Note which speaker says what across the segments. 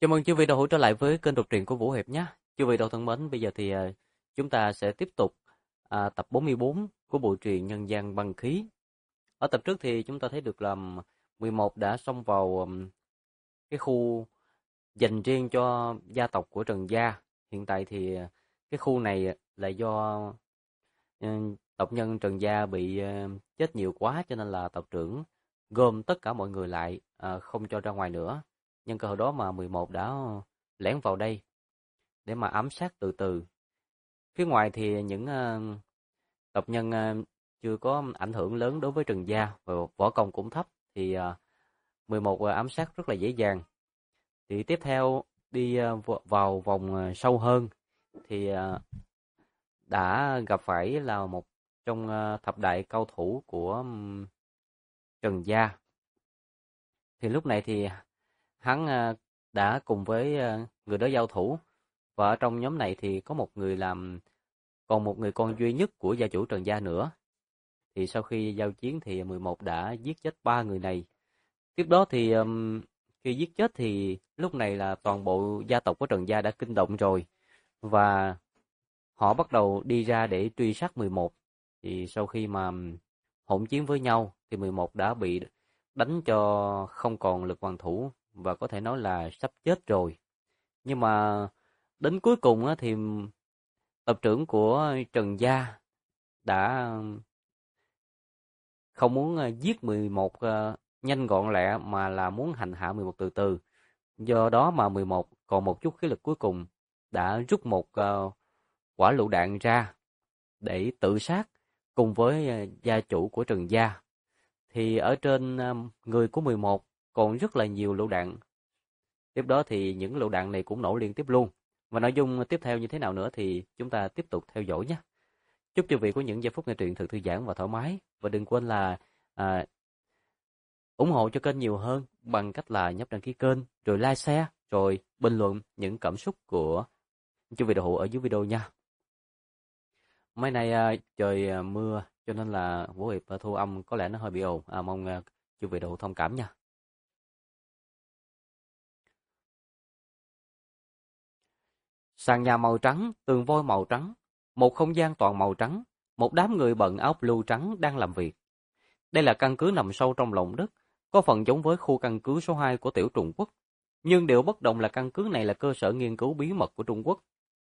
Speaker 1: Chào mừng quý vị đã hữu trở lại với kênh đọc truyện của Vũ Hiệp nhé. Quý vị đâu thân mến, bây giờ thì chúng ta sẽ tiếp tục tập 44 của bộ truyện Nhân gian băng khí. Ở tập trước thì chúng ta thấy được là 11 đã xông vào cái khu dành riêng cho gia tộc của Trần Gia. Hiện tại thì cái khu này là do ờ, tộc nhân Trần Gia bị chết nhiều quá, cho nên là tộc trưởng gom tất cả mọi người lại, không cho ra ngoài nữa. Nhân cơ hội đó mà 11 đã lẻn vào đây để mà ám sát từ từ. Phía ngoài thì những tộc nhân chưa có ảnh hưởng lớn đối với Trần Gia và võ công cũng thấp, thì 11 ám sát rất là dễ dàng. Thì tiếp theo đi vào vòng sâu hơn thì đã gặp phải là một trong thập đại cao thủ của Trần Gia. Thì lúc này thì hắn đã cùng với người đó giao thủ, và ở trong nhóm này thì có một người còn một người con duy nhất của gia chủ Trần Gia nữa. Thì sau khi giao chiến thì 11 đã giết chết 3 người này. Tiếp đó thì khi giết chết thì lúc này là toàn bộ gia tộc của Trần Gia đã kinh động rồi, và họ bắt đầu đi ra để truy sát 11. Thì sau khi mà hỗn chiến với nhau thì 11 đã bị đánh cho không còn lực hoàn thủ, và có thể nói là sắp chết rồi. Nhưng mà đến cuối cùng thì tộc trưởng của Trần Gia đã không muốn giết 11 nhanh gọn lẹ, mà là muốn hành hạ 11 từ từ. Do đó mà 11 còn một chút khí lực cuối cùng, đã rút một quả lựu đạn ra để tự sát cùng với gia chủ của Trần Gia. Thì ở trên người của 11 còn rất là nhiều lựu đạn. Tiếp đó thì những lựu đạn này cũng nổ liên tiếp luôn. Và nội dung tiếp theo như thế nào nữa thì chúng ta tiếp tục theo dõi nhé. Chúc quý vị có những giây phút nghe truyện thật thư giãn và thoải mái. Và đừng quên là ủng hộ cho kênh nhiều hơn bằng cách là nhấp đăng ký kênh, rồi like, share, rồi bình luận những cảm xúc của quý vị đạo hữu ở dưới video nha. Mấy nay trời mưa cho nên là Vũ Hiệp thu âm có lẽ nó hơi bị ồn. Mong quý vị đạo hữu thông cảm nha. Sàn nhà màu trắng, tường vôi màu trắng, một không gian toàn màu trắng, một đám người bận áo blue trắng đang làm việc. Đây là căn cứ nằm sâu trong lòng đất, có phần giống với khu căn cứ số 2 của Tiểu Trung Quốc. Nhưng điều bất đồng là căn cứ này là cơ sở nghiên cứu bí mật của Trung Quốc.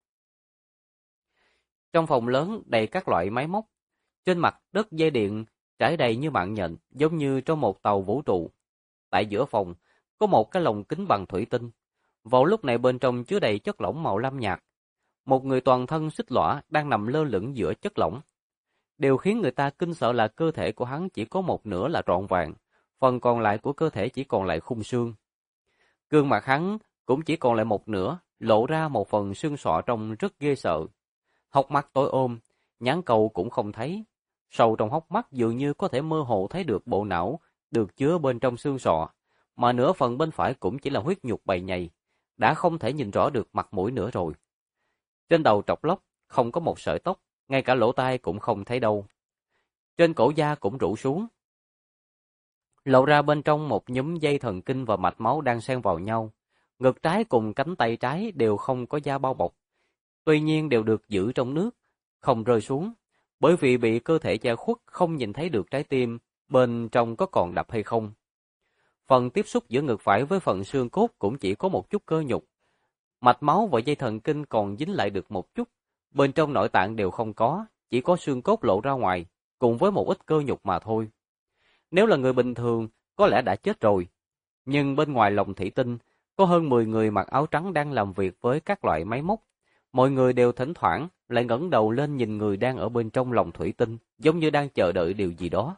Speaker 1: Trong phòng lớn đầy các loại máy móc, trên mặt đất dây điện trải đầy như mạng nhện, giống như trong một tàu vũ trụ. Tại giữa phòng, có một cái lồng kính bằng thủy tinh. Vào lúc này bên trong chứa đầy chất lỏng màu lam nhạt. Một người toàn thân xích lõa đang nằm lơ lửng giữa chất lỏng. Điều khiến người ta kinh sợ là cơ thể của hắn chỉ có một nửa là trọn vẹn, phần còn lại của cơ thể chỉ còn lại khung xương. Gương mặt hắn cũng chỉ còn lại một nửa, lộ ra một phần xương sọ trông rất ghê sợ. Hốc mắt tối ôm, nhãn cầu cũng không thấy. Sâu trong hốc mắt dường như có thể mơ hồ thấy được bộ não được chứa bên trong xương sọ, mà nửa phần bên phải cũng chỉ là huyết nhục bầy nhầy, đã không thể nhìn rõ được mặt mũi nữa rồi. Trên đầu trọc lóc không có một sợi tóc, ngay cả lỗ tai cũng không thấy đâu. Trên cổ da cũng rũ xuống, lộ ra bên trong một nhúm dây thần kinh và mạch máu đang xen vào nhau. Ngực trái cùng cánh tay trái đều không có da bao bọc, tuy nhiên đều được giữ trong nước, không rơi xuống, bởi vì bị cơ thể che khuất không nhìn thấy được trái tim bên trong có còn đập hay không. Phần tiếp xúc giữa ngực phải với phần xương cốt cũng chỉ có một chút cơ nhục. Mạch máu và dây thần kinh còn dính lại được một chút, bên trong nội tạng đều không có, chỉ có xương cốt lộ ra ngoài, cùng với một ít cơ nhục mà thôi. Nếu là người bình thường, có lẽ đã chết rồi. Nhưng bên ngoài lồng thủy tinh, có hơn 10 người mặc áo trắng đang làm việc với các loại máy móc. Mọi người đều thỉnh thoảng lại ngẩng đầu lên nhìn người đang ở bên trong lồng thủy tinh, giống như đang chờ đợi điều gì đó.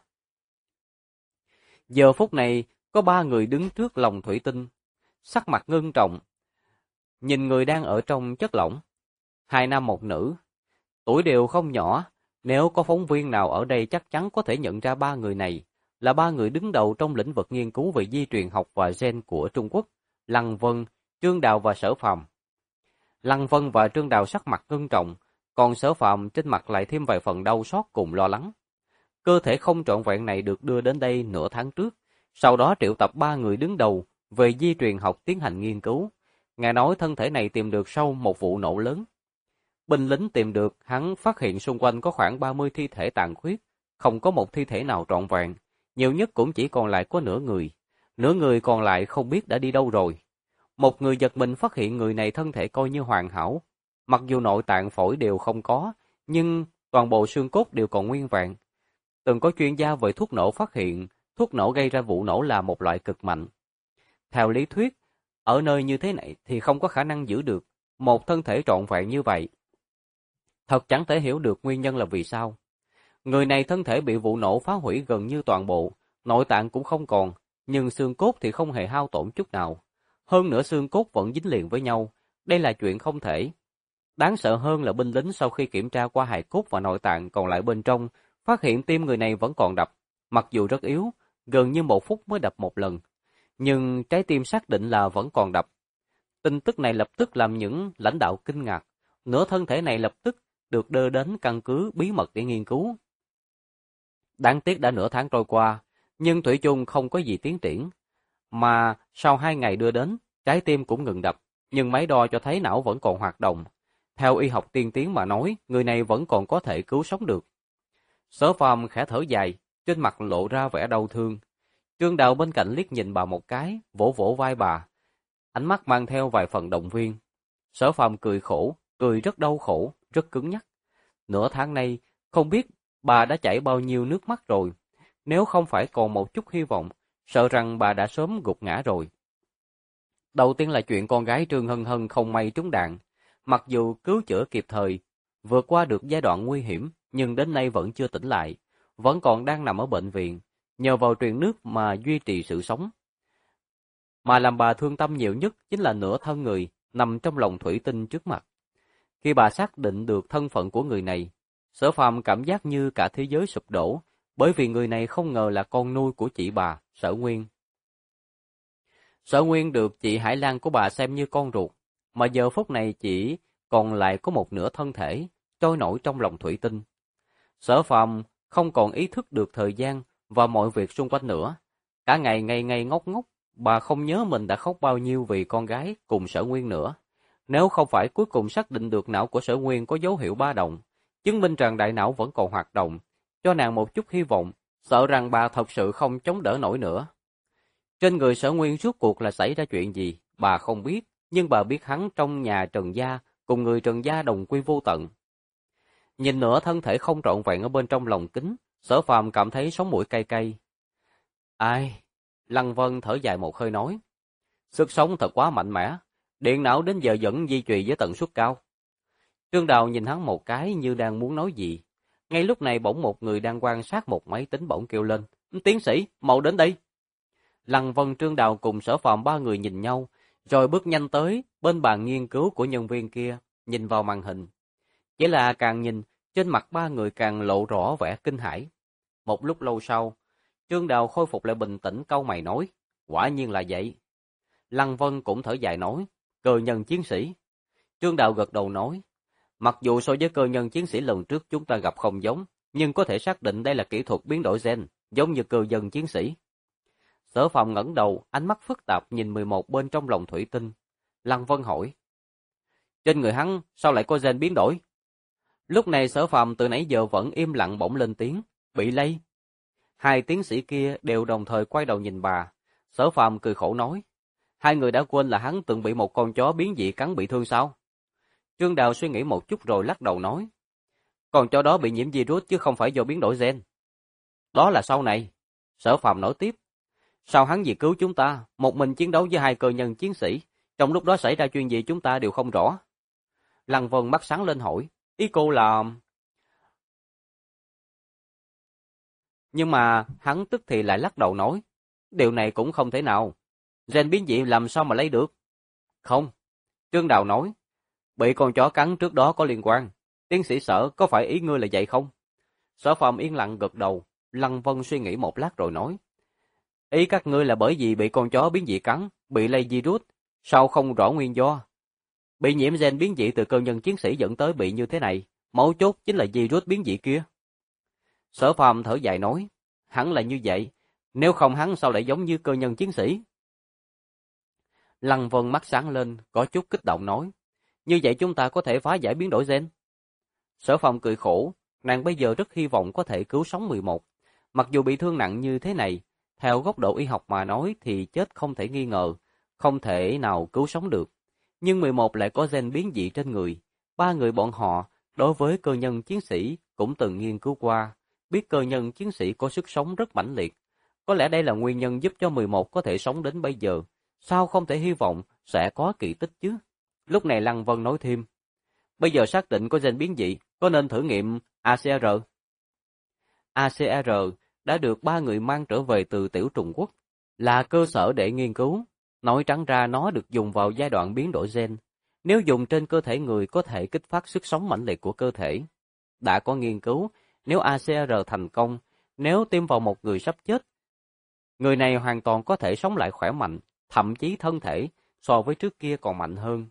Speaker 1: Giờ phút này, có 3 người đứng trước lồng thủy tinh, sắc mặt ngưng trọng, nhìn người đang ở trong chất lỏng. 2 nam một nữ, tuổi đều không nhỏ. Nếu có phóng viên nào ở đây chắc chắn có thể nhận ra 3 người này là 3 người đứng đầu trong lĩnh vực nghiên cứu về di truyền học và gen của Trung Quốc: Lăng Vân, Trương Đào và Sở Phàm. Lăng Vân và Trương Đào sắc mặt ngưng trọng, còn Sở Phàm trên mặt lại thêm vài phần đau xót cùng lo lắng. Cơ thể không trọn vẹn này được đưa đến đây nửa tháng trước, sau đó triệu tập 3 người đứng đầu về di truyền học tiến hành nghiên cứu. Nghe nói thân thể này tìm được sau một vụ nổ lớn. Binh lính tìm được, hắn phát hiện xung quanh có khoảng 30 thi thể tàn khuyết, không có một thi thể nào trọn vẹn, nhiều nhất cũng chỉ còn lại có nửa người còn lại không biết đã đi đâu rồi. Một người giật mình phát hiện người này thân thể coi như hoàn hảo, mặc dù nội tạng phổi đều không có, nhưng toàn bộ xương cốt đều còn nguyên vẹn. Từng có chuyên gia về thuốc nổ phát hiện, thuốc nổ gây ra vụ nổ là một loại cực mạnh. Theo lý thuyết, ở nơi như thế này thì không có khả năng giữ được một thân thể trọn vẹn như vậy. Thật chẳng thể hiểu được nguyên nhân là vì sao. Người này thân thể bị vụ nổ phá hủy gần như toàn bộ, nội tạng cũng không còn, nhưng xương cốt thì không hề hao tổn chút nào. Hơn nữa xương cốt vẫn dính liền với nhau, đây là chuyện không thể. Đáng sợ hơn là binh lính sau khi kiểm tra qua hài cốt và nội tạng còn lại bên trong, phát hiện tim người này vẫn còn đập, mặc dù rất yếu, gần như 1 phút mới đập một lần. Nhưng trái tim xác định là vẫn còn đập. Tin tức này lập tức làm những lãnh đạo kinh ngạc, nửa thân thể này lập tức được đưa đến căn cứ bí mật để nghiên cứu. Đáng tiếc đã nửa tháng trôi qua, nhưng thủy chung không có gì tiến triển. Mà sau 2 ngày đưa đến, trái tim cũng ngừng đập, nhưng máy đo cho thấy não vẫn còn hoạt động. Theo y học tiên tiến mà nói, người này vẫn còn có thể cứu sống được. Sở Phàm khẽ thở dài, trên mặt lộ ra vẻ đau thương. Trương Đào bên cạnh liếc nhìn bà một cái, vỗ vỗ vai bà, ánh mắt mang theo vài phần động viên. Sở Phàm cười khổ, cười rất đau khổ, rất cứng nhắc. Nửa tháng nay, không biết bà đã chảy bao nhiêu nước mắt rồi. Nếu không phải còn một chút hy vọng, sợ rằng bà đã sớm gục ngã rồi. Đầu tiên là chuyện con gái Trương Hân Hân không may trúng đạn. Mặc dù cứu chữa kịp thời, vượt qua được giai đoạn nguy hiểm, nhưng đến nay vẫn chưa tỉnh lại, vẫn còn đang nằm ở bệnh viện, nhờ vào truyền nước mà duy trì sự sống. Mà làm bà thương tâm nhiều nhất chính là nửa thân người nằm trong lồng thủy tinh trước mặt. Khi bà xác định được thân phận của người này, Sở Phàm cảm giác như cả thế giới sụp đổ, bởi vì người này không ngờ là con nuôi của chị bà, Sở Nguyên. Sở Nguyên được chị Hải Lan của bà xem như con ruột, mà giờ phút này chỉ còn lại có một nửa thân thể, trôi nổi trong lòng thủy tinh. Sở Phàm không còn ý thức được thời gian và mọi việc xung quanh nữa. Cả ngày ngây ngây ngốc ngốc, bà không nhớ mình đã khóc bao nhiêu vì con gái cùng Sở Nguyên nữa. Nếu không phải cuối cùng xác định được não của Sở Nguyên có dấu hiệu ba động, chứng minh rằng đại não vẫn còn hoạt động, cho nàng một chút hy vọng, sợ rằng bà thật sự không chống đỡ nổi nữa. Trên người Sở Nguyên rốt cuộc là xảy ra chuyện gì, bà không biết, nhưng bà biết hắn trong nhà Trần gia, cùng người Trần gia đồng quy vô tận. Nhìn nửa thân thể không trọn vẹn ở bên trong lồng kính, Sở Phàm cảm thấy sống mũi cay cay. Ai? Lăng Vân thở dài một hơi nói. Sức sống thật quá mạnh mẽ, điện não đến giờ vẫn duy trì với tần suất cao. Trương Đào nhìn hắn một cái như đang muốn nói gì. Ngay lúc này bỗng một người đang quan sát một máy tính bỗng kêu lên. Tiến sĩ, mau đến đây. Lăng Vân, Trương Đào cùng Sở Phàm ba người nhìn nhau, rồi bước nhanh tới bên bàn nghiên cứu của nhân viên kia, nhìn vào màn hình. Chỉ là càng nhìn, trên mặt ba người càng lộ rõ vẻ kinh hãi. Một lúc lâu sau, Trương Đào khôi phục lại bình tĩnh, cau mày nói, quả nhiên là vậy. Lăng Vân cũng thở dài nói, cơ nhân chiến sĩ. Trương Đào gật đầu nói, mặc dù so với cơ nhân chiến sĩ lần trước chúng ta gặp không giống, nhưng có thể xác định đây là kỹ thuật biến đổi gen, giống như cơ nhân chiến sĩ. Sở Phàm ngẩng đầu, ánh mắt phức tạp nhìn 11 bên trong lồng thủy tinh. Lăng Vân hỏi, trên người hắn sao lại có gen biến đổi? Lúc này Sở Phàm từ nãy giờ vẫn im lặng bỗng lên tiếng, bị lây. Hai tiến sĩ kia đều đồng thời quay đầu nhìn bà. Sở Phàm cười khổ nói, hai người đã quên là hắn từng bị một con chó biến dị cắn bị thương sao? Trương Đào suy nghĩ một chút rồi lắc đầu nói, con chó đó bị nhiễm virus chứ không phải do biến đổi gen. Đó là sau này. Sở Phàm nói tiếp, sao hắn vì cứu chúng ta, một mình chiến đấu với hai cơ nhân chiến sĩ, trong lúc đó xảy ra chuyện gì chúng ta đều không rõ. Lăng Vân mắt sáng lên hỏi, ý cô là... Nhưng mà hắn tức thì lại lắc đầu nói, điều này cũng không thể nào. Gen biến dị làm sao mà lấy được? Không. Trương Đào nói, bị con chó cắn trước đó có liên quan. Tiến sĩ Sở, có phải ý ngươi là vậy không? Sở Phàm yên lặng gật đầu. Lăng Vân suy nghĩ một lát rồi nói, ý các ngươi là bởi vì bị con chó biến dị cắn, bị lây virus, sao không rõ nguyên do? Bị nhiễm gen biến dị từ cơ nhân chiến sĩ dẫn tới bị như thế này, mấu chốt chính là virus biến dị kia. Sở Phàm thở dài nói, hẳn là như vậy, nếu không hắn sao lại giống như cơ nhân chiến sĩ? Lăng Vân mắt sáng lên, có chút kích động nói. Như vậy chúng ta có thể phá giải biến đổi gen. Sở Phong cười khổ, nàng bây giờ rất hy vọng có thể cứu sống 11. Mặc dù bị thương nặng như thế này, theo góc độ y học mà nói thì chết không thể nghi ngờ, không thể nào cứu sống được. Nhưng 11 lại có gen biến dị trên người. Ba người bọn họ, đối với cơ nhân chiến sĩ cũng từng nghiên cứu qua, biết cơ nhân chiến sĩ có sức sống rất mãnh liệt. Có lẽ đây là nguyên nhân giúp cho 11 có thể sống đến bây giờ. Sao không thể hy vọng sẽ có kỳ tích chứ? Lúc này Lăng Vân nói thêm. Bây giờ xác định có gen biến dị, có nên thử nghiệm ACR? ACR đã được ba người mang trở về từ Tiểu Trung Quốc, là cơ sở để nghiên cứu. Nói trắng ra nó được dùng vào giai đoạn biến đổi gen. Nếu dùng trên cơ thể người có thể kích phát sức sống mãnh liệt của cơ thể. Đã có nghiên cứu, nếu ACR thành công, nếu tiêm vào một người sắp chết, người này hoàn toàn có thể sống lại khỏe mạnh, thậm chí thân thể so với trước kia còn mạnh hơn.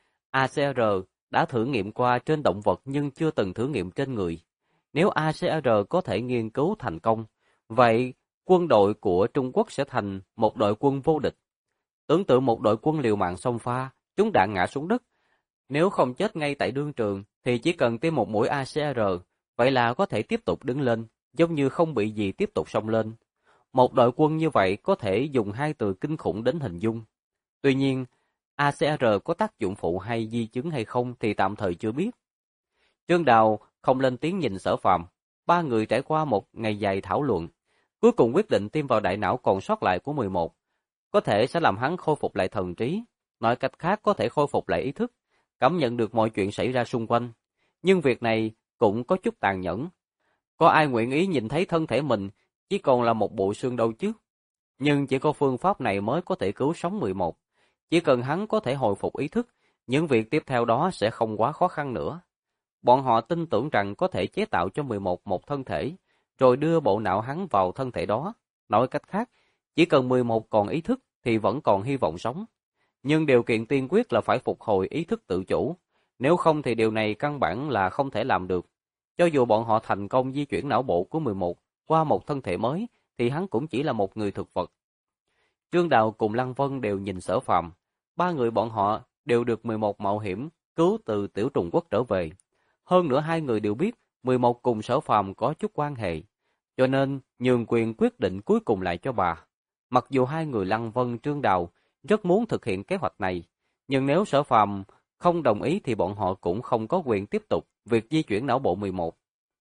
Speaker 1: ACR đã thử nghiệm qua trên động vật nhưng chưa từng thử nghiệm trên người. Nếu ACR có thể nghiên cứu thành công, vậy quân đội của Trung Quốc sẽ thành một đội quân vô địch. Tưởng tượng một đội quân liều mạng xông pha, chúng đạn ngã xuống đất. Nếu không chết ngay tại đương trường, thì chỉ cần tiêm một mũi ACR, vậy là có thể tiếp tục đứng lên, giống như không bị gì tiếp tục xông lên. Một đội quân như vậy có thể dùng hai từ kinh khủng đến hình dung. Tuy nhiên, ACR có tác dụng phụ hay di chứng hay không thì tạm thời chưa biết. Trương Đào không lên tiếng nhìn Sở Phàm. Ba người trải qua một ngày dài thảo luận, cuối cùng quyết định tiêm vào đại não còn sót lại của 11. Có thể sẽ làm hắn khôi phục lại thần trí, nói cách khác có thể khôi phục lại ý thức, cảm nhận được mọi chuyện xảy ra xung quanh. Nhưng việc này cũng có chút tàn nhẫn. Có ai nguyện ý nhìn thấy thân thể mình chỉ còn là một bộ xương đâu chứ? Nhưng chỉ có phương pháp này mới có thể cứu sống 11. Chỉ cần hắn có thể hồi phục ý thức, những việc tiếp theo đó sẽ không quá khó khăn nữa. Bọn họ tin tưởng rằng có thể chế tạo cho 11 một thân thể, rồi đưa bộ não hắn vào thân thể đó. Nói cách khác, chỉ cần 11 còn ý thức thì vẫn còn hy vọng sống. Nhưng điều kiện tiên quyết là phải phục hồi ý thức tự chủ. Nếu không thì điều này căn bản là không thể làm được. Cho dù bọn họ thành công di chuyển não bộ của 11 qua một thân thể mới, thì hắn cũng chỉ là một người thực vật. Trương Đào cùng Lăng Vân đều nhìn Sở Phàm. Ba người bọn họ đều được 11 mạo hiểm cứu từ Tiểu Trung Quốc trở về. Hơn nữa hai người đều biết 11 cùng Sở Phàm có chút quan hệ, cho nên nhường quyền quyết định cuối cùng lại cho bà. Mặc dù hai người Lăng Vân, Trương Đào rất muốn thực hiện kế hoạch này, nhưng nếu Sở Phàm không đồng ý thì bọn họ cũng không có quyền tiếp tục việc di chuyển não bộ 11.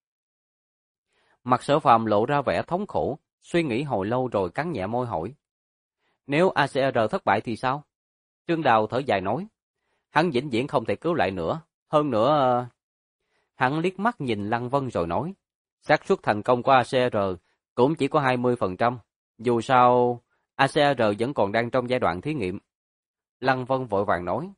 Speaker 1: Mặt Sở Phàm lộ ra vẻ thống khổ, suy nghĩ hồi lâu rồi cắn nhẹ môi hỏi. Nếu ACR thất bại thì sao? Trương Đào thở dài nói. Hắn vĩnh viễn không thể cứu lại nữa. Hơn nữa... Hắn liếc mắt nhìn Lăng Vân rồi nói. Xác suất thành công của ACR cũng chỉ có 20%. Dù sao, ACR vẫn còn đang trong giai đoạn thí nghiệm. Lăng Vân vội vàng nói.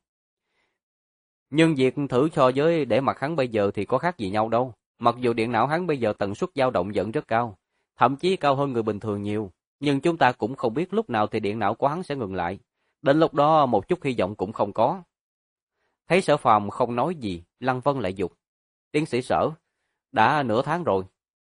Speaker 1: Nhưng việc thử so với để mặt hắn bây giờ thì có khác gì nhau đâu. Mặc dù điện não hắn bây giờ tần suất dao động vẫn rất cao, thậm chí cao hơn người bình thường nhiều. Nhưng chúng ta cũng không biết lúc nào thì điện não của hắn sẽ ngừng lại. Đến lúc đó một chút hy vọng cũng không có. Thấy Sở Phàm không nói gì, Lăng Vân lại dục. Tiến sĩ Sở, đã nửa tháng rồi.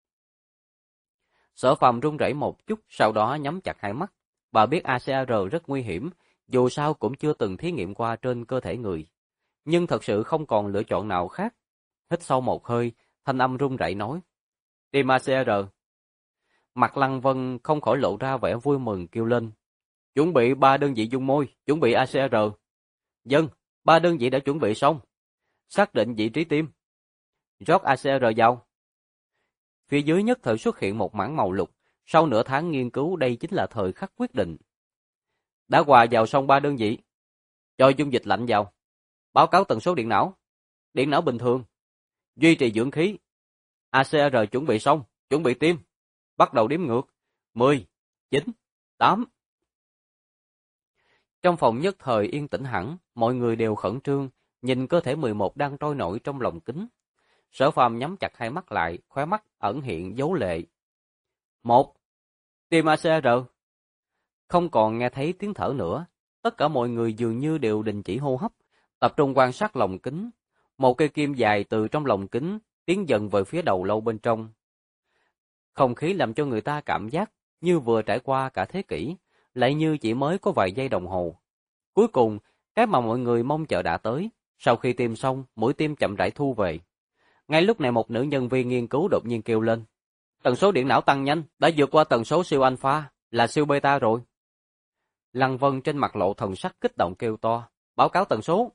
Speaker 1: Sở Phàm run rẩy một chút, sau đó nhắm chặt hai mắt. Bà biết ACR rất nguy hiểm, dù sao cũng chưa từng thí nghiệm qua trên cơ thể người. Nhưng thật sự không còn lựa chọn nào khác. Hít sâu một hơi, thanh âm run rẩy nói. Tìm ACR. Mặt Lăng Vân không khỏi lộ ra vẻ vui mừng kêu lên. Chuẩn bị 3 đơn vị dung môi, chuẩn bị ACR. Dân, 3 đơn vị đã chuẩn bị xong. Xác định vị trí tim. Rót ACR vào. Phía dưới nhất thời xuất hiện một mảng màu lục. Sau nửa tháng nghiên cứu đây chính là thời khắc quyết định. Đã hòa vào xong 3 đơn vị. Cho dung dịch lạnh vào. Báo cáo tần số điện não. Điện não bình thường. Duy trì dưỡng khí. ACR chuẩn bị xong. Chuẩn bị tim. Bắt đầu đếm ngược. 10, 9, 8. Trong phòng nhất thời yên tĩnh hẳn, mọi người đều khẩn trương, nhìn cơ thể 11 đang trôi nổi trong lồng kính. Sở Phàm nhắm chặt hai mắt lại, khóe mắt ẩn hiện dấu lệ. 1. Tim ACR. Không còn nghe thấy tiếng thở nữa, tất cả mọi người dường như đều đình chỉ hô hấp, tập trung quan sát lồng kính. Một cây kim dài từ trong lồng kính tiến dần về phía đầu lâu bên trong. Không khí làm cho người ta cảm giác như vừa trải qua cả thế kỷ, lại như chỉ mới có vài giây đồng hồ. Cuối cùng, cái mà mọi người mong chờ đã tới. Sau khi tiêm xong, mũi tiêm chậm rãi thu về. Ngay lúc này một nữ nhân viên nghiên cứu đột nhiên kêu lên. Tần số điện não tăng nhanh, đã vượt qua tần số siêu alpha, là siêu beta rồi. Lăng Vân trên mặt lộ thần sắc kích động kêu to. Báo cáo tần số.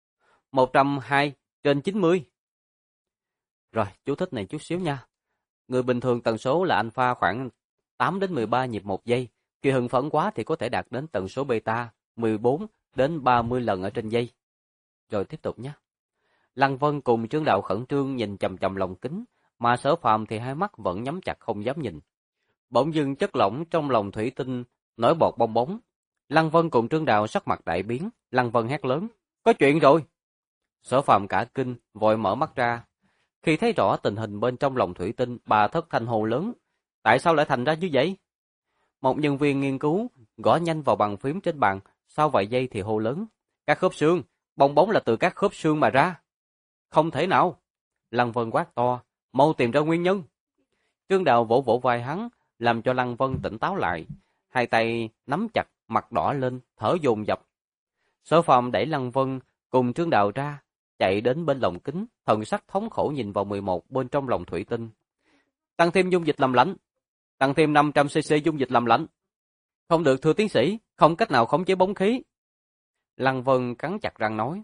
Speaker 1: 102/90. Rồi, chú thích này chút xíu nha. Người bình thường tần số là alpha khoảng 8 đến 13 nhịp một giây. Khi hưng phấn quá thì có thể đạt đến tần số beta 14 đến 30 lần ở trên giây. Rồi tiếp tục nhé. Lăng Vân cùng Trương Đạo khẩn trương nhìn chằm chằm lồng kính, mà Sở Phàm thì hai mắt vẫn nhắm chặt không dám nhìn. Bỗng dưng chất lỏng trong lồng thủy tinh nổi bọt bong bóng. Lăng Vân cùng Trương Đạo sắc mặt đại biến, Lăng Vân hét lớn, có chuyện rồi. Sở Phàm cả kinh, vội mở mắt ra. Khi thấy rõ tình hình bên trong lồng thủy tinh, bà thất thanh hô lớn, tại sao lại thành ra như vậy? Một nhân viên nghiên cứu gõ nhanh vào bàn phím trên bàn, sau vài giây thì hô lớn, các khớp xương, bong bóng là từ các khớp xương mà ra. Không thể nào. Lăng Vân quát to, mau tìm ra nguyên nhân. Trương Đạo vỗ vỗ vai hắn, làm cho Lăng Vân tỉnh táo lại. Hai tay nắm chặt, mặt đỏ lên, thở dồn dập. Sở Phàm đẩy Lăng Vân cùng Trương Đạo ra, chạy đến bên lồng kính, thần sắc thống khổ nhìn vào 11 bên trong lồng thủy tinh. Tăng thêm dung dịch làm lạnh. Tăng thêm 500cc dung dịch làm lạnh. Không được thưa tiến sĩ, không cách nào khống chế bóng khí. Lăng Vân cắn chặt răng nói.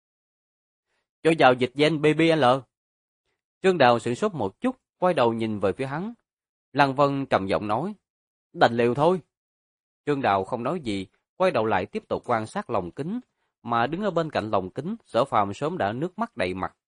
Speaker 1: Cho vào dịch gen BBL. Trương Đào sửng sốt một chút, quay đầu nhìn về phía hắn. Lăng Vân trầm giọng nói, đành liều thôi. Trương Đào không nói gì, quay đầu lại tiếp tục quan sát lồng kính, mà đứng ở bên cạnh lồng kính, Sở Phàm sớm đã nước mắt đầy mặt.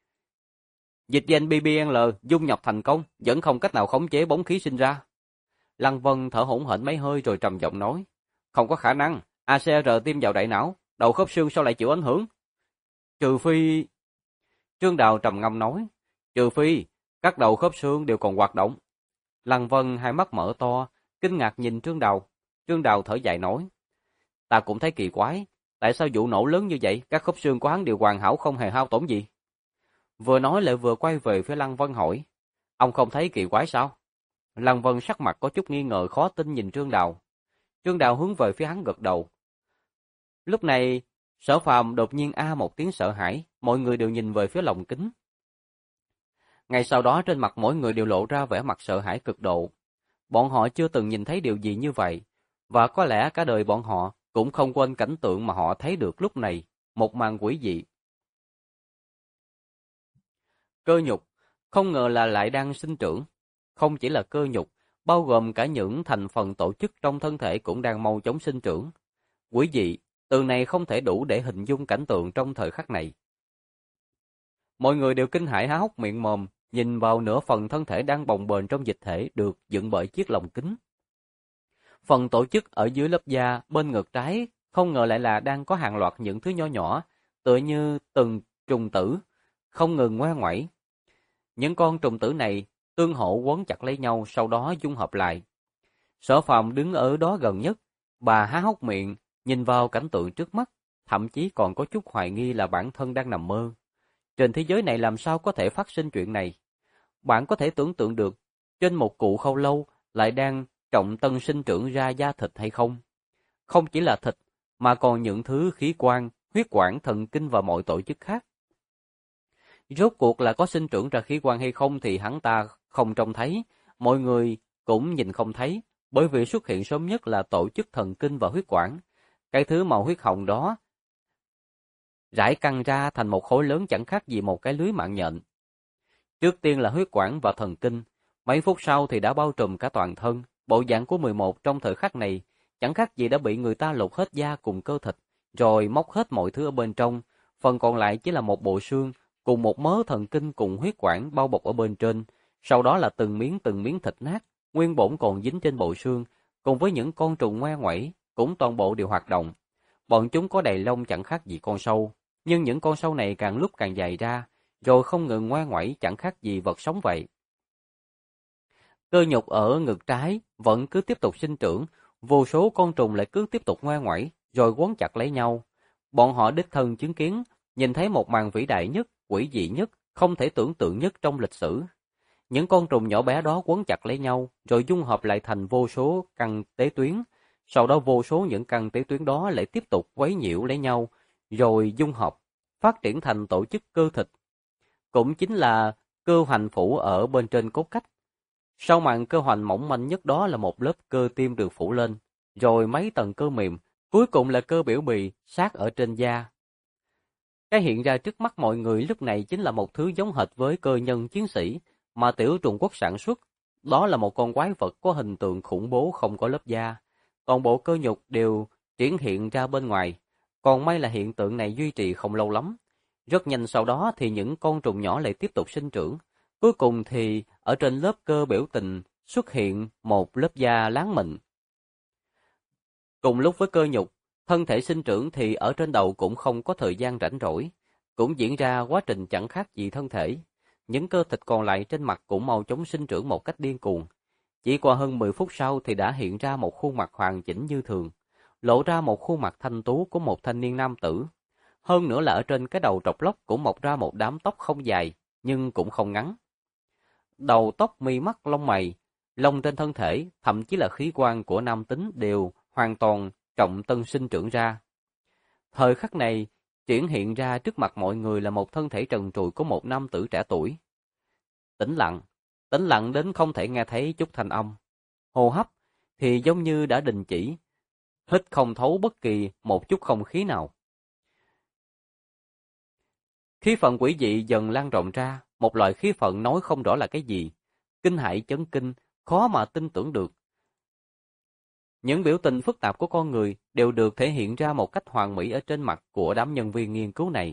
Speaker 1: Dịch gen BBL dung nhập thành công, vẫn không cách nào khống chế bóng khí sinh ra. Lăng Vân thở hổn hển mấy hơi rồi trầm giọng nói, không có khả năng, ACR tiêm vào đại não, đầu khớp xương sao lại chịu ảnh hưởng? Trừ phi... Trương Đào trầm ngâm nói, trừ phi, các đầu khớp xương đều còn hoạt động. Lăng Vân hai mắt mở to, kinh ngạc nhìn Trương Đào. Trương Đào thở dài nói, ta cũng thấy kỳ quái, tại sao vụ nổ lớn như vậy, các khớp xương của hắn đều hoàn hảo không hề hao tổn gì? Vừa nói lại vừa quay về phía Lăng Vân hỏi, ông không thấy kỳ quái sao? Lăng Vân sắc mặt có chút nghi ngờ khó tin nhìn Trương Đào. Trương Đào hướng về phía hắn gật đầu. Lúc này, Sở Phàm đột nhiên một tiếng sợ hãi, mọi người đều nhìn về phía lồng kính. Ngay sau đó trên mặt mỗi người đều lộ ra vẻ mặt sợ hãi cực độ. Bọn họ chưa từng nhìn thấy điều gì như vậy, và có lẽ cả đời bọn họ cũng không quên cảnh tượng mà họ thấy được lúc này, một màn quỷ dị. Cơ nhục, không ngờ là lại đang sinh trưởng. Không chỉ là cơ nhục, bao gồm cả những thành phần tổ chức trong thân thể cũng đang mau chóng sinh trưởng. Quỷ dị, từ này không thể đủ để hình dung cảnh tượng trong thời khắc này. Mọi người đều kinh hãi há hốc miệng mồm, nhìn vào nửa phần thân thể đang bồng bềnh trong dịch thể được dựng bởi chiếc lồng kính. Phần tổ chức ở dưới lớp da bên ngực trái không ngờ lại là đang có hàng loạt những thứ nhỏ nhỏ, tựa như từng trùng tử, không ngừng ngoe ngoẩy. Những con trùng tử này tương hỗ quấn chặt lấy nhau, sau đó dung hợp lại. Sở Phàm đứng ở đó gần nhất, bà há hốc miệng, nhìn vào cảnh tượng trước mắt, thậm chí còn có chút hoài nghi là bản thân đang nằm mơ. Trên thế giới này làm sao có thể phát sinh chuyện này? Bạn có thể tưởng tượng được, trên một cụ khâu lâu lại đang trọng tân sinh trưởng ra da thịt hay không? Không chỉ là thịt, mà còn những thứ khí quan, huyết quản, thần kinh và mọi tổ chức khác. Rốt cuộc là có sinh trưởng ra khí quan hay không thì hắn ta không trông thấy, mọi người cũng nhìn không thấy, bởi vì xuất hiện sớm nhất là tổ chức thần kinh và huyết quản. Cái thứ màu huyết hồng đó rải căng ra thành một khối lớn chẳng khác gì một cái lưới mạng nhện. Trước tiên là huyết quản và thần kinh, mấy phút sau thì đã bao trùm cả toàn thân. Bộ dạng của 11 trong thời khắc này chẳng khác gì đã bị người ta lột hết da cùng cơ thịt, rồi móc hết mọi thứ ở bên trong, phần còn lại chỉ là một bộ xương cùng một mớ thần kinh cùng huyết quản bao bọc ở bên trên, sau đó là từng miếng thịt nát, nguyên bổn còn dính trên bộ xương, cùng với những con trùng ngoe ngoẩy cũng toàn bộ đều hoạt động. Bọn chúng có đầy lông chẳng khác gì con sâu, nhưng những con sâu này càng lúc càng dài ra, rồi không ngừng ngoe ngoẩy chẳng khác gì vật sống vậy. Cơ nhục ở ngực trái vẫn cứ tiếp tục sinh trưởng, vô số con trùng lại cứ tiếp tục ngoe ngoẩy, rồi quấn chặt lấy nhau. Bọn họ đích thân chứng kiến, nhìn thấy một màn vĩ đại nhất, quỷ dị nhất, không thể tưởng tượng nhất trong lịch sử. Những con trùng nhỏ bé đó quấn chặt lấy nhau, rồi dung hợp lại thành vô số căn tế tuyến, Sau đó vô số những căn tế tuyến đó lại tiếp tục quấy nhiễu lấy nhau, rồi dung hợp, phát triển thành tổ chức cơ thịt. Cũng chính là cơ hoành phủ ở bên trên cốt cách. Sau màn cơ hoành mỏng manh nhất đó là một lớp cơ tim được phủ lên, rồi mấy tầng cơ mềm, cuối cùng là cơ biểu bì sát ở trên da. Cái hiện ra trước mắt mọi người lúc này chính là một thứ giống hệt với cơ nhân chiến sĩ mà Tiểu Trung Quốc sản xuất. Đó là một con quái vật có hình tượng khủng bố không có lớp da. Toàn bộ cơ nhục đều triển hiện ra bên ngoài. Còn may là hiện tượng này duy trì không lâu lắm. Rất nhanh sau đó thì những con trùng nhỏ lại tiếp tục sinh trưởng. Cuối cùng thì ở trên lớp cơ biểu tình xuất hiện một lớp da láng mịn. Cùng lúc với cơ nhục, thân thể sinh trưởng thì ở trên đầu cũng không có thời gian rảnh rỗi. Cũng diễn ra quá trình chẳng khác gì thân thể. Những cơ thịt còn lại trên mặt cũng mau chóng sinh trưởng một cách điên cuồng. Chỉ qua hơn 10 phút sau thì đã hiện ra một khuôn mặt hoàn chỉnh như thường, lộ ra một khuôn mặt thanh tú của một thanh niên nam tử. Hơn nữa là ở trên cái đầu trọc lóc cũng mọc ra một đám tóc không dài, nhưng cũng không ngắn. Đầu tóc, mi mắt, lông mày, lông trên thân thể, thậm chí là khí quan của nam tính đều hoàn toàn trọng tân sinh trưởng ra. Thời khắc này, triển hiện ra trước mặt mọi người là một thân thể trần trụi của một nam tử trẻ tuổi. Tĩnh lặng đến không thể nghe thấy chút thanh âm. Hô hấp thì giống như đã đình chỉ, hít không thấu bất kỳ một chút không khí nào. Khí phận quỷ dị dần lan rộng ra, một loại khí phận nói không rõ là cái gì, kinh hãi chấn kinh, khó mà tin tưởng được. Những biểu tình phức tạp của con người đều được thể hiện ra một cách hoàn mỹ ở trên mặt của đám nhân viên nghiên cứu này.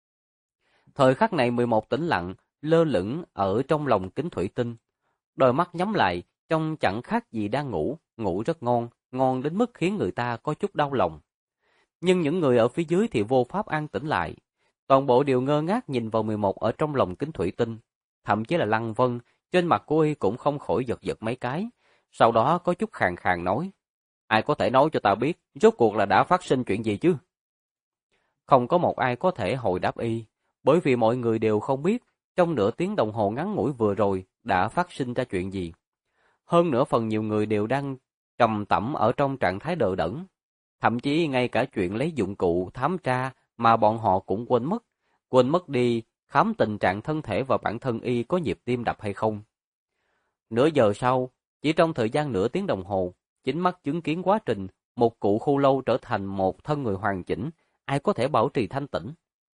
Speaker 1: Thời khắc này 11 tĩnh lặng, lơ lửng ở trong lòng kính thủy tinh. Đôi mắt nhắm lại, trông chẳng khác gì đang ngủ, ngủ rất ngon, ngon đến mức khiến người ta có chút đau lòng. Nhưng những người ở phía dưới thì vô pháp an tĩnh lại. Toàn bộ đều ngơ ngác nhìn vào 11 ở trong lòng kính thủy tinh. Thậm chí là Lăng Vân, trên mặt cô y cũng không khỏi giật giật mấy cái. Sau đó có chút khàn khàn nói. Ai có thể nói cho ta biết, rốt cuộc là đã phát sinh chuyện gì chứ? Không có một ai có thể hồi đáp y, bởi vì mọi người đều không biết trong nửa tiếng đồng hồ ngắn ngủi vừa rồi đã phát sinh ra chuyện gì. Hơn nữa phần nhiều người đều đang trầm tẩm ở trong trạng thái đờ đẫn. Thậm chí ngay cả chuyện lấy dụng cụ thám tra mà bọn họ cũng quên mất đi khám tình trạng thân thể và bản thân y có nhịp tim đập hay không. Nửa giờ sau, chỉ trong thời gian nửa tiếng đồng hồ, chính mắt chứng kiến quá trình một cụ khô lâu trở thành một thân người hoàn chỉnh, ai có thể bảo trì thanh tĩnh.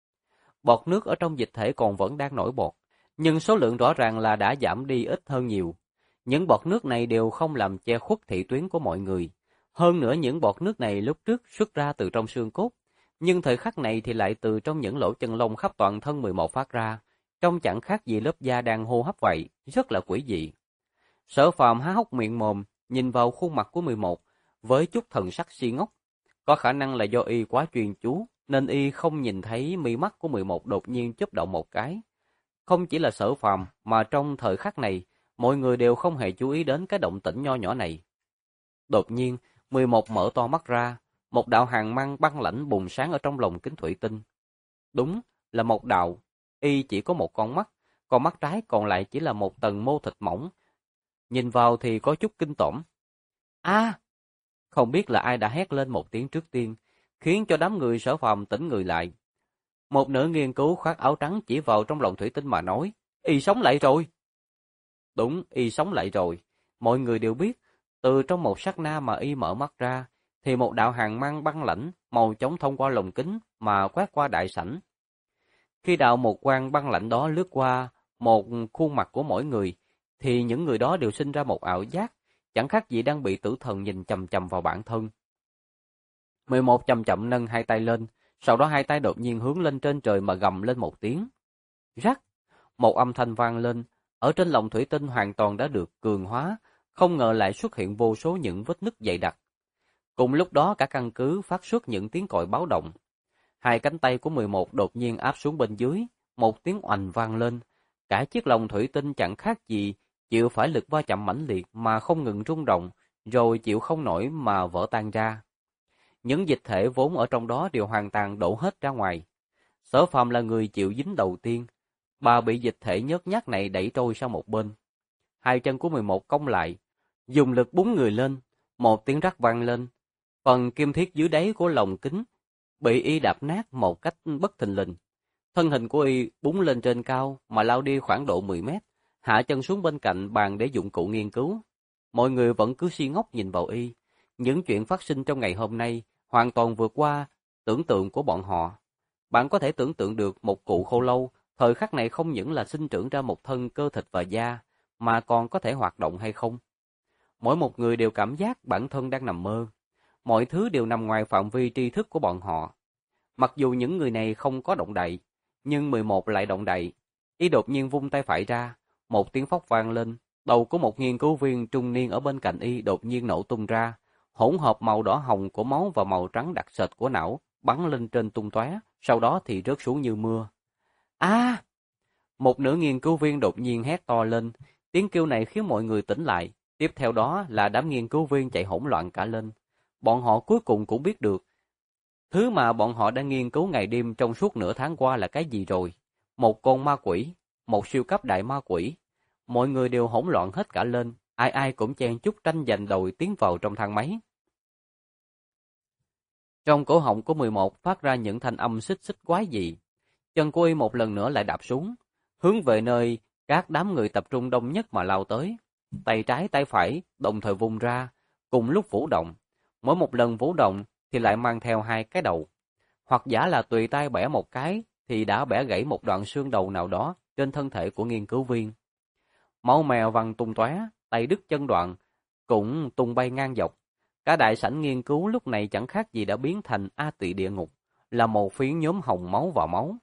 Speaker 1: Bọt nước ở trong dịch thể còn vẫn đang nổi bọt, nhưng số lượng rõ ràng là đã giảm đi ít hơn nhiều. Những bọt nước này đều không làm che khuất thị tuyến của mọi người. Hơn nữa những bọt nước này lúc trước xuất ra từ trong xương cốt, nhưng thời khắc này thì lại từ trong những lỗ chân lông khắp toàn thân 11 phát ra, trông chẳng khác gì lớp da đang hô hấp vậy, rất là quỷ dị. Sở Phàm há hốc miệng mồm, nhìn vào khuôn mặt của 11, với chút thần sắc si ngốc. Có khả năng là do y quá chuyên chú, nên y không nhìn thấy mi mắt của 11 đột nhiên chớp động một cái. Không chỉ là Sở Phàm, mà trong thời khắc này, mọi người đều không hề chú ý đến cái động tĩnh nho nhỏ này. Đột nhiên, 11 mở to mắt ra, một đạo hàn mang băng lãnh bùng sáng ở trong lòng kính thủy tinh. Đúng là một đạo, y chỉ có một con mắt trái còn lại chỉ là một tầng mô thịt mỏng. Nhìn vào thì có chút kinh tởm. A! Không biết là ai đã hét lên một tiếng trước tiên, khiến cho đám người Sở Phàm tỉnh người lại. Một nữ nghiên cứu khoác áo trắng chỉ vào trong lòng thủy tinh mà nói, y sống lại rồi. Đúng, y sống lại rồi. Mọi người đều biết, từ trong một sát na mà y mở mắt ra, thì một đạo hàn mang băng lãnh màu chóng thông qua lồng kính mà quét qua đại sảnh. Khi đạo một quang băng lãnh đó lướt qua một khuôn mặt của mỗi người, thì những người đó đều sinh ra một ảo giác, chẳng khác gì đang bị tử thần nhìn chằm chằm vào bản thân. 11 chậm chậm nâng hai tay lên, sau đó hai tay đột nhiên hướng lên trên trời mà gầm lên một tiếng. Rắc! Một âm thanh vang lên, ở trên lòng thủy tinh hoàn toàn đã được cường hóa, không ngờ lại xuất hiện vô số những vết nứt dày đặc. Cùng lúc đó cả căn cứ phát xuất những tiếng còi báo động. Hai cánh tay của 11 đột nhiên áp xuống bên dưới, một tiếng oành vang lên. Cả chiếc lồng thủy tinh chẳng khác gì chịu phải lực va chạm mãnh liệt mà không ngừng rung động, rồi chịu không nổi mà vỡ tan ra. Những dịch thể vốn ở trong đó đều hoàn toàn đổ hết ra ngoài. Sở Phàm là người chịu dính đầu tiên, bà bị dịch thể nhớt nhát này đẩy trôi sang một bên. Hai chân của 11 cong lại, dùng lực búng người lên, một tiếng rắc vang lên, Phần kim thiết dưới đáy của lồng kính bị y đạp nát một cách bất thình lình. Thân hình của y búng lên trên cao mà lao đi khoảng độ 10 mét, hạ chân xuống bên cạnh bàn để dụng cụ nghiên cứu. Mọi người vẫn cứ si ngốc nhìn vào y. Những chuyện phát sinh trong ngày hôm nay hoàn toàn vượt qua tưởng tượng của bọn họ. Bạn có thể tưởng tượng được một cụ khô lâu, thời khắc này không những là sinh trưởng ra một thân cơ thịt và da, mà còn có thể hoạt động hay không? Mỗi một người đều cảm giác bản thân đang nằm mơ. Mọi thứ đều nằm ngoài phạm vi tri thức của bọn họ. Mặc dù những người này không có động đậy, nhưng 11 lại động đậy. Y đột nhiên vung tay phải ra, một tiếng phốc vang lên, đầu của một nghiên cứu viên trung niên ở bên cạnh y đột nhiên nổ tung ra, hỗn hợp màu đỏ hồng của máu và màu trắng đặc sệt của não bắn lên trên tung tóe, sau đó thì rớt xuống như mưa. A! Một nửa nghiên cứu viên đột nhiên hét to lên, tiếng kêu này khiến mọi người tỉnh lại, tiếp theo đó là đám nghiên cứu viên chạy hỗn loạn cả lên. Bọn họ cuối cùng cũng biết được thứ mà bọn họ đã nghiên cứu ngày đêm trong suốt nửa tháng qua là cái gì rồi. Một con ma quỷ, một siêu cấp đại ma quỷ. Mọi người đều hỗn loạn hết cả lên, ai ai cũng chen chúc tranh giành đòi tiến vào trong thang máy. Trong cổ họng của 11 phát ra những thanh âm xích xích quái dị. Chân của y một lần nữa lại đạp xuống, hướng về nơi các đám người tập trung đông nhất mà lao tới. Tay trái tay phải đồng thời vung ra, cùng lúc vũ động. Mỗi một lần vũ động thì lại mang theo hai cái đầu. Hoặc giả là tùy tay bẻ một cái thì đã bẻ gãy một đoạn xương đầu nào đó trên thân thể của nghiên cứu viên. Máu mèo văng tung tóe, tay đứt chân đoạn, cũng tung bay ngang dọc. Cả đại sảnh nghiên cứu lúc này chẳng khác gì đã biến thành A Tỳ địa ngục, là một phiến nhóm hồng máu và máu.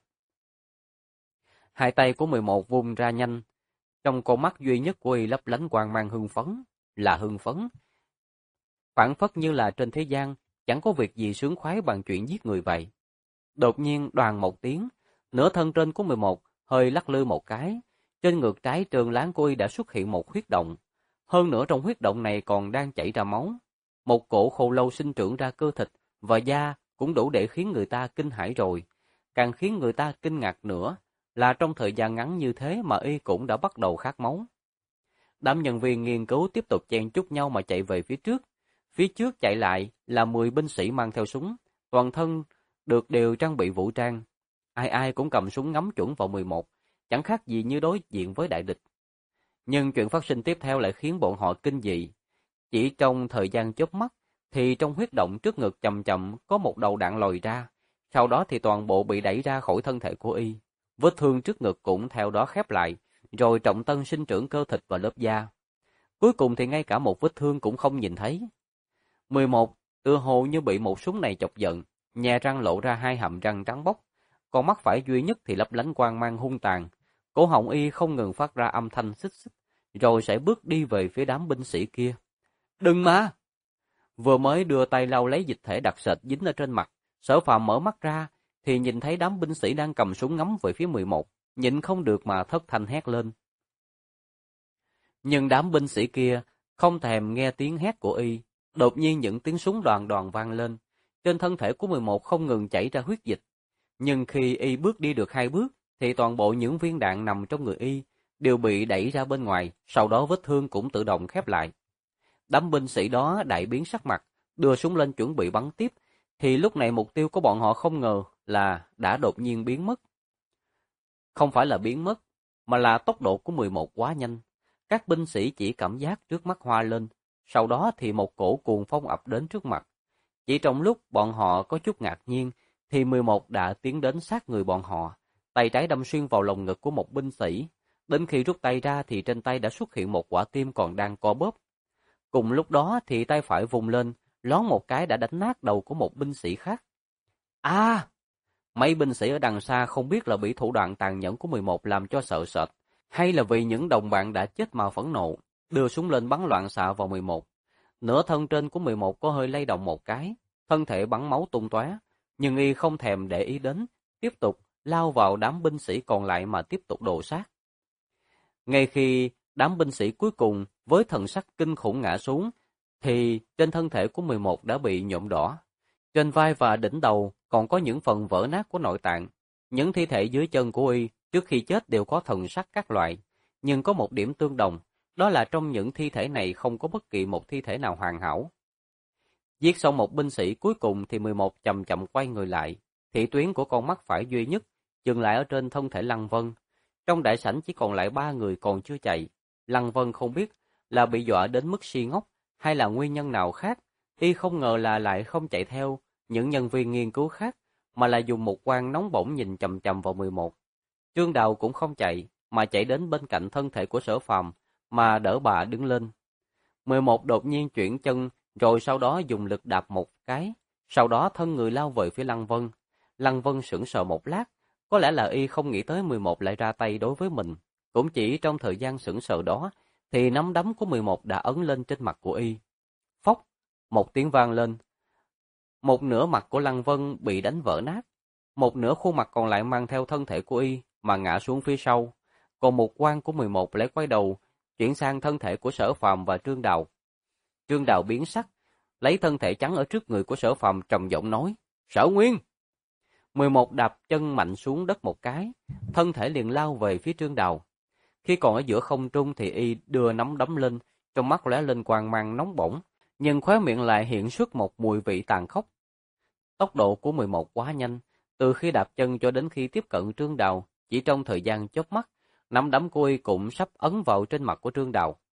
Speaker 1: Hai tay của 11 vung ra nhanh, trong con mắt duy nhất của y lấp lánh quang mang hưng phấn, là hưng phấn. Phảng phất như là trên thế gian, chẳng có việc gì sướng khoái bằng chuyện giết người vậy. Đột nhiên đoàn một tiếng, nửa thân trên của 11 hơi lắc lư một cái, trên ngực trái trơn láng của y đã xuất hiện một huyết động. Hơn nữa trong huyết động này còn đang chảy ra máu. Một cổ khô lâu sinh trưởng ra cơ thịt và da cũng đủ để khiến người ta kinh hãi rồi. Càng khiến người ta kinh ngạc nữa là trong thời gian ngắn như thế mà y cũng đã bắt đầu khát máu. Đám nhân viên nghiên cứu tiếp tục chen chúc nhau mà chạy về phía trước. Phía trước chạy lại là 10 binh sĩ mang theo súng, toàn thân được đều trang bị vũ trang. Ai ai cũng cầm súng ngắm chuẩn vào 11, chẳng khác gì như đối diện với đại địch. Nhưng chuyện phát sinh tiếp theo lại khiến bọn họ kinh dị. Chỉ trong thời gian chớp mắt, thì trong huyết động trước ngực chậm chậm có một đầu đạn lòi ra, sau đó thì toàn bộ bị đẩy ra khỏi thân thể của y. Vết thương trước ngực cũng theo đó khép lại, rồi trọng tân sinh trưởng cơ thịt và lớp da. Cuối cùng thì ngay cả một vết thương cũng không nhìn thấy. 11, tựa hồ như bị một súng này chọc giận, nhè răng lộ ra hai hàm răng trắng bóc, con mắt phải duy nhất thì lấp lánh quang mang hung tàn. Cổ họng y không ngừng phát ra âm thanh xích xích, rồi sẽ bước đi về phía đám binh sĩ kia. Đừng mà! Vừa mới đưa tay lau lấy dịch thể đặc sệt dính ở trên mặt, Sở Phạm mở mắt ra, thì nhìn thấy đám binh sĩ đang cầm súng ngắm về phía 11, nhịn không được mà thất thanh hét lên. Nhưng đám binh sĩ kia không thèm nghe tiếng hét của y, đột nhiên những tiếng súng đoàn đoàn vang lên, trên thân thể của 11 không ngừng chảy ra huyết dịch. Nhưng khi y bước đi được 2 bước, thì toàn bộ những viên đạn nằm trong người y đều bị đẩy ra bên ngoài, sau đó vết thương cũng tự động khép lại. Đám binh sĩ đó đại biến sắc mặt, đưa súng lên chuẩn bị bắn tiếp, thì lúc này mục tiêu của bọn họ không ngờ là đã đột nhiên biến mất. Không phải là biến mất, mà là tốc độ của 11 quá nhanh. Các binh sĩ chỉ cảm giác trước mắt hoa lên, sau đó thì một cổ cuồng phong ập đến trước mặt. Chỉ trong lúc bọn họ có chút ngạc nhiên, thì 11 đã tiến đến sát người bọn họ, tay trái đâm xuyên vào lồng ngực của một binh sĩ. Đến khi rút tay ra thì trên tay đã xuất hiện một quả tim còn đang co bóp. Cùng lúc đó thì tay phải vùng lên, lón một cái đã đánh nát đầu của một binh sĩ khác. À! Mấy binh sĩ ở đằng xa không biết là bị thủ đoạn tàn nhẫn của 11 làm cho sợ sệt, hay là vì những đồng bạn đã chết mà phẫn nộ, đưa súng lên bắn loạn xạ vào 11. Nửa thân trên của 11 có hơi lay động một cái, thân thể bắn máu tung tóe, nhưng y không thèm để ý đến, tiếp tục lao vào đám binh sĩ còn lại mà tiếp tục đồ sát. Ngay khi đám binh sĩ cuối cùng với thần sắc kinh khủng ngã xuống, thì trên thân thể của 11 đã bị nhuộm đỏ. Trên vai và đỉnh đầu còn có những phần vỡ nát của nội tạng. Những thi thể dưới chân của y trước khi chết đều có thần sắc các loại, nhưng có một điểm tương đồng, đó là trong những thi thể này không có bất kỳ một thi thể nào hoàn hảo. Giết xong một binh sĩ cuối cùng thì 11 chậm chậm quay người lại. Thị tuyến của con mắt phải duy nhất dừng lại ở trên thân thể Lăng Vân. Trong đại sảnh chỉ còn lại 3 người còn chưa chạy. Lăng Vân không biết là bị dọa đến mức si ngốc hay là nguyên nhân nào khác. Y không ngờ là lại không chạy theo những nhân viên nghiên cứu khác, mà là dùng một quan nóng bỏng nhìn chằm chằm vào 11. Trương Đào cũng không chạy, mà chạy đến bên cạnh thân thể của Sở Phàm mà đỡ bà đứng lên. 11 đột nhiên chuyển chân, rồi sau đó dùng lực đạp một cái, sau đó thân người lao về phía Lăng Vân. Lăng Vân sững sờ một lát, có lẽ là y không nghĩ tới 11 lại ra tay đối với mình. Cũng chỉ trong thời gian sững sờ đó, thì nắm đấm của 11 đã ấn lên trên mặt của y. Phốc, một tiếng vang lên. Một nửa mặt của Lăng Vân bị đánh vỡ nát, một nửa khuôn mặt còn lại mang theo thân thể của y mà ngã xuống phía sau. Còn một quan của 11 lại quay đầu, chuyển sang thân thể của Sở Phàm và Trương Đào. Trương Đào biến sắc, lấy thân thể trắng ở trước người của Sở Phàm trầm giọng nói: "Sở Nguyên!" 11 đạp chân mạnh xuống đất một cái, thân thể liền lao về phía Trương Đào. Khi còn ở giữa không trung thì y đưa nắm đấm lên, trong mắt lóe lên quang mang nóng bỏng, nhưng khóe miệng lại hiện xuất một mùi vị tàn khốc. Tốc độ của 11 quá nhanh, từ khi đạp chân cho đến khi tiếp cận Trương Đào, chỉ trong thời gian chớp mắt, nắm đấm của y cũng sắp ấn vào trên mặt của Trương Đào.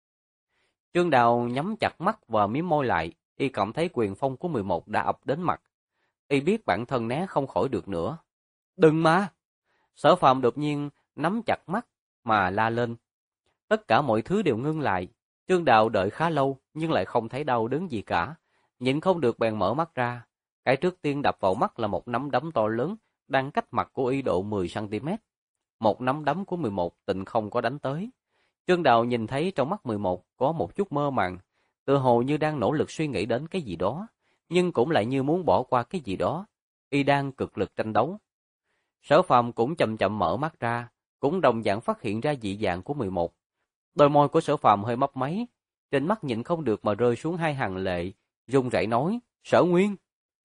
Speaker 1: Trương Đào nhắm chặt mắt và mím môi lại, y cảm thấy quyền phong của 11 đã ập đến mặt. Y biết bản thân né không khỏi được nữa. "Đừng mà!" Sở Phàm đột nhiên nắm chặt mắt mà la lên. Tất cả mọi thứ đều ngưng lại. Trương Đào đợi khá lâu nhưng lại không thấy đau đớn gì cả. Nhịn không được bèn mở mắt ra. Cái trước tiên đập vào mắt là một nắm đấm to lớn đang cách mặt của y độ 10 cm. Một nắm đấm của 11 tịnh không có đánh tới. Trương Đào nhìn thấy trong mắt 11 có một chút mơ màng, tựa hồ như đang nỗ lực suy nghĩ đến cái gì đó, nhưng cũng lại như muốn bỏ qua cái gì đó. Y đang cực lực tranh đấu. Sở Phàm cũng chậm chậm mở mắt ra, cũng đồng dạng phát hiện ra dị dạng của 11. Đôi môi của Sở Phàm hơi mấp máy, trên mắt nhịn không được mà rơi xuống hai hàng lệ, run rẩy nói: "Sở Nguyên!"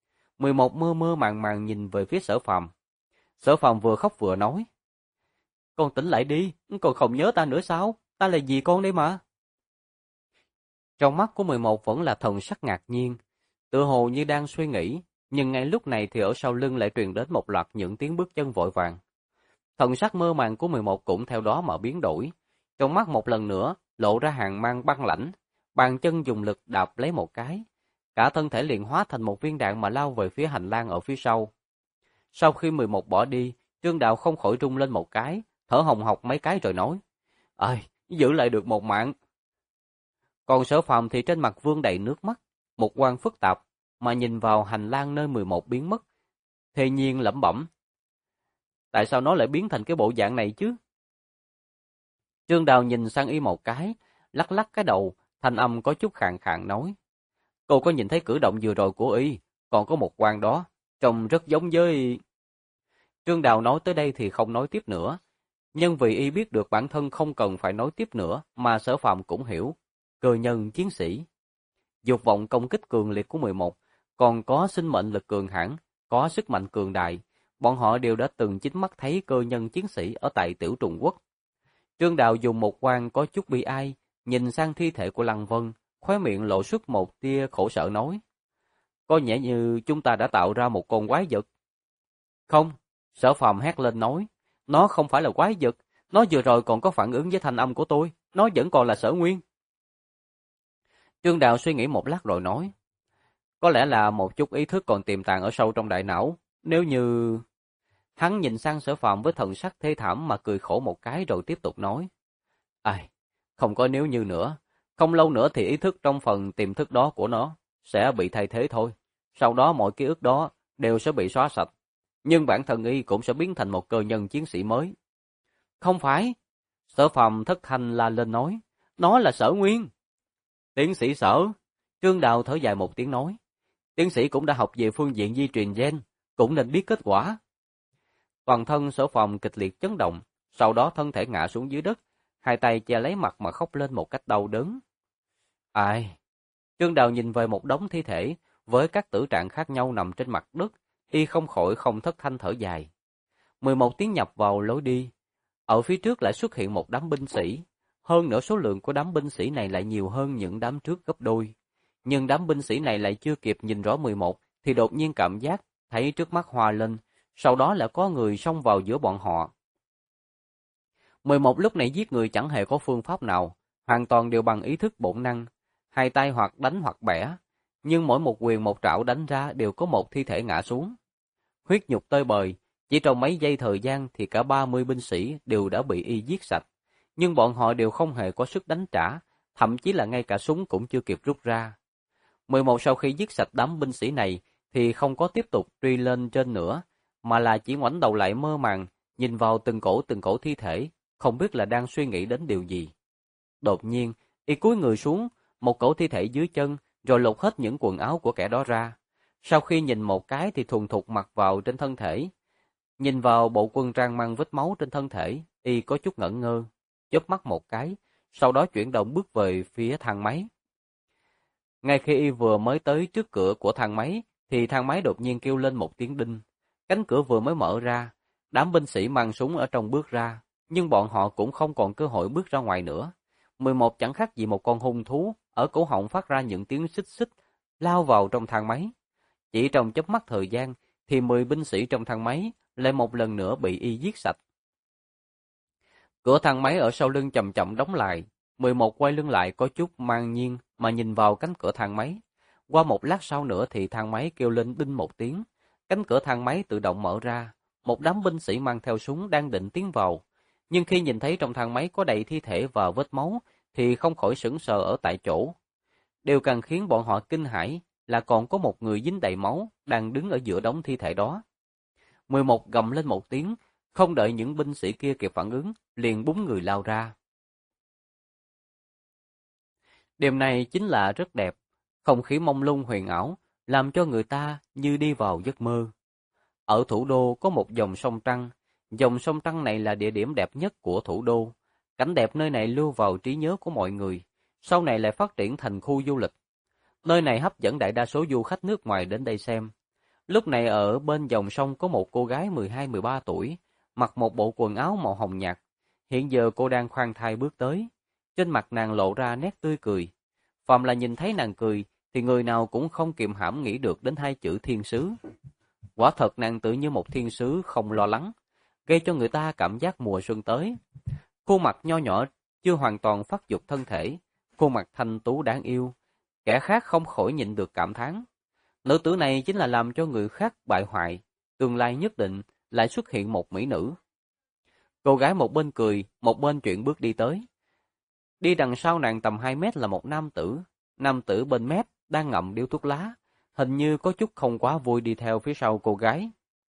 Speaker 1: 11 mơ mơ màng màng nhìn về phía Sở Phàm. Sở Phàm vừa khóc vừa nói: "Con tỉnh lại đi, con không nhớ ta nữa sao? Ta là dì con đây mà." Trong mắt của 11 vẫn là thần sắc ngạc nhiên, tựa hồ như đang suy nghĩ, nhưng ngay lúc này thì ở sau lưng lại truyền đến một loạt những tiếng bước chân vội vàng. Thần sắc mơ màng của 11 cũng theo đó mà biến đổi, trong mắt một lần nữa lộ ra hàn mang băng lãnh, bàn chân dùng lực đạp lấy một cái, cả thân thể liền hóa thành một viên đạn mà lao về phía hành lang ở phía sau. Sau khi 11 bỏ đi, Trương Đạo không khỏi rung lên một cái, thở hồng hộc mấy cái rồi nói: "Ơi, giữ lại được một mạng." Còn Sở Phàm thì trên mặt vương đầy nước mắt, một quan phức tạp mà nhìn vào hành lang nơi 11 biến mất, thề nhiên lẩm bẩm: "Tại sao nó lại biến thành cái bộ dạng này chứ?" Trương Đào nhìn sang y một cái, lắc lắc cái đầu, thanh âm có chút khàn khàn nói: "Cô có nhìn thấy cử động vừa rồi của y, còn có một quan đó, trông rất giống với..." Trương Đào nói tới đây thì không nói tiếp nữa, nhưng vì y biết được bản thân không cần phải nói tiếp nữa mà Sở Phàm cũng hiểu, cơ nhân chiến sĩ. Dục vọng công kích cường liệt của 11, còn có sinh mệnh lực cường hãn, có sức mạnh cường đại, bọn họ đều đã từng chính mắt thấy cơ nhân chiến sĩ ở tại Tiểu Trùng Quốc. Trương Đào dùng một quan có chút bi ai, nhìn sang thi thể của Lăng Vân, khóe miệng lộ xuất một tia khổ sở nói: "Có vẻ như chúng ta đã tạo ra một con quái vật." "Không," Sở Phàm hét lên nói, "nó không phải là quái vật, nó vừa rồi còn có phản ứng với thanh âm của tôi, nó vẫn còn là Sở Nguyên." Trương Đào suy nghĩ một lát rồi nói: "Có lẽ là một chút ý thức còn tiềm tàng ở sâu trong đại não, nếu như..." Hắn nhìn sang Sở Phàm với thần sắc thê thảm mà cười khổ một cái rồi tiếp tục nói: "Ai, không có nếu như nữa, không lâu nữa thì ý thức trong phần tiềm thức đó của nó sẽ bị thay thế thôi, sau đó mọi ký ức đó đều sẽ bị xóa sạch, nhưng bản thân y cũng sẽ biến thành một cơ nhân chiến sĩ mới." "Không phải!" Sở Phàm thất thanh la lên nói, "nó là Sở Nguyên." "Tiến sĩ Sở." Trương Đào thở dài một tiếng nói, "Tiến sĩ cũng đã học về phương diện di truyền gen, cũng nên biết kết quả." Toàn thân Sở Phàm kịch liệt chấn động, sau đó thân thể ngã xuống dưới đất, hai tay che lấy mặt mà khóc lên một cách đau đớn. Ai? Trương Đào nhìn về một đống thi thể với các tử trạng khác nhau nằm trên mặt đất, y không khỏi không thất thanh thở dài. 11 tiếng nhập vào lối đi, ở phía trước lại xuất hiện một đám binh sĩ, hơn nữa số lượng của đám binh sĩ này lại nhiều hơn những đám trước gấp đôi. Nhưng đám binh sĩ này lại chưa kịp nhìn rõ 11 thì đột nhiên cảm giác thấy trước mắt hoa lên, sau đó là có người xông vào giữa bọn họ. 11 lúc này giết người chẳng hề có phương pháp nào, hoàn toàn đều bằng ý thức bổn năng, hai tay hoặc đánh hoặc bẻ, nhưng mỗi một quyền một trảo đánh ra đều có một thi thể ngã xuống. Huyết nhục tơi bời, chỉ trong mấy giây thời gian thì cả 30 binh sĩ đều đã bị y giết sạch, nhưng bọn họ đều không hề có sức đánh trả, thậm chí là ngay cả súng cũng chưa kịp rút ra. 11 sau khi giết sạch đám binh sĩ này thì không có tiếp tục truy lên trên nữa, mà là chỉ ngoảnh đầu lại mơ màng, nhìn vào từng cổ thi thể, không biết là đang suy nghĩ đến điều gì. Đột nhiên, y cúi người xuống, một cổ thi thể dưới chân, rồi lột hết những quần áo của kẻ đó ra. Sau khi nhìn một cái thì thuần thục mặc vào trên thân thể. Nhìn vào bộ quần trang mang vết máu trên thân thể, y có chút ngẩn ngơ, chớp mắt một cái, sau đó chuyển động bước về phía thang máy. Ngay khi y vừa mới tới trước cửa của thang máy, thì thang máy đột nhiên kêu lên một tiếng đinh. Cánh cửa vừa mới mở ra, đám binh sĩ mang súng ở trong bước ra, nhưng bọn họ cũng không còn cơ hội bước ra ngoài nữa. 11 chẳng khác gì một con hung thú, ở cổ họng phát ra những tiếng xích xích, lao vào trong thang máy. Chỉ trong chớp mắt thời gian, thì 10 binh sĩ trong thang máy lại một lần nữa bị y giết sạch. Cửa thang máy ở sau lưng chậm chậm đóng lại, 11 quay lưng lại có chút mang nhiên mà nhìn vào cánh cửa thang máy. Qua một lát sau nữa thì thang máy kêu lên đinh một tiếng, cánh cửa thang máy tự động mở ra, một đám binh sĩ mang theo súng đang định tiến vào. Nhưng khi nhìn thấy trong thang máy có đầy thi thể và vết máu, thì không khỏi sững sờ ở tại chỗ. Điều càng khiến bọn họ kinh hãi là còn có một người dính đầy máu đang đứng ở giữa đống thi thể đó. 11 gầm lên một tiếng, không đợi những binh sĩ kia kịp phản ứng, liền búng người lao ra. Đêm này chính là rất đẹp, không khí mông lung huyền ảo, làm cho người ta như đi vào giấc mơ. Ở thủ đô có một dòng sông Trăng, dòng sông Trăng này là địa điểm đẹp nhất của thủ đô. Cảnh đẹp nơi này lưu vào trí nhớ của mọi người, sau này lại phát triển thành khu du lịch. Nơi này hấp dẫn đại đa số du khách nước ngoài đến đây xem. Lúc này ở bên dòng sông có một cô gái 12-13 tuổi, mặc một bộ quần áo màu hồng nhạt. Hiện giờ cô đang khoan thai bước tới. Trên mặt nàng lộ ra nét tươi cười. Phàm là nhìn thấy nàng cười, thì người nào cũng không kiềm hãm nghĩ được đến hai chữ thiên sứ. Quả thật nàng tự như một thiên sứ không lo lắng, gây cho người ta cảm giác mùa xuân tới. Khuôn mặt nho nhỏ chưa hoàn toàn phát dục thân thể, khuôn mặt thanh tú đáng yêu. Kẻ khác không khỏi nhịn được cảm thán. Nữ tử này chính là làm cho người khác bại hoại, tương lai nhất định lại xuất hiện một mỹ nữ. Cô gái một bên cười, một bên chuyển bước đi tới. Đi đằng sau nàng tầm 2 mét là một nam tử bên mép đang ngậm điếu thuốc lá, hình như có chút không quá vui đi theo phía sau cô gái.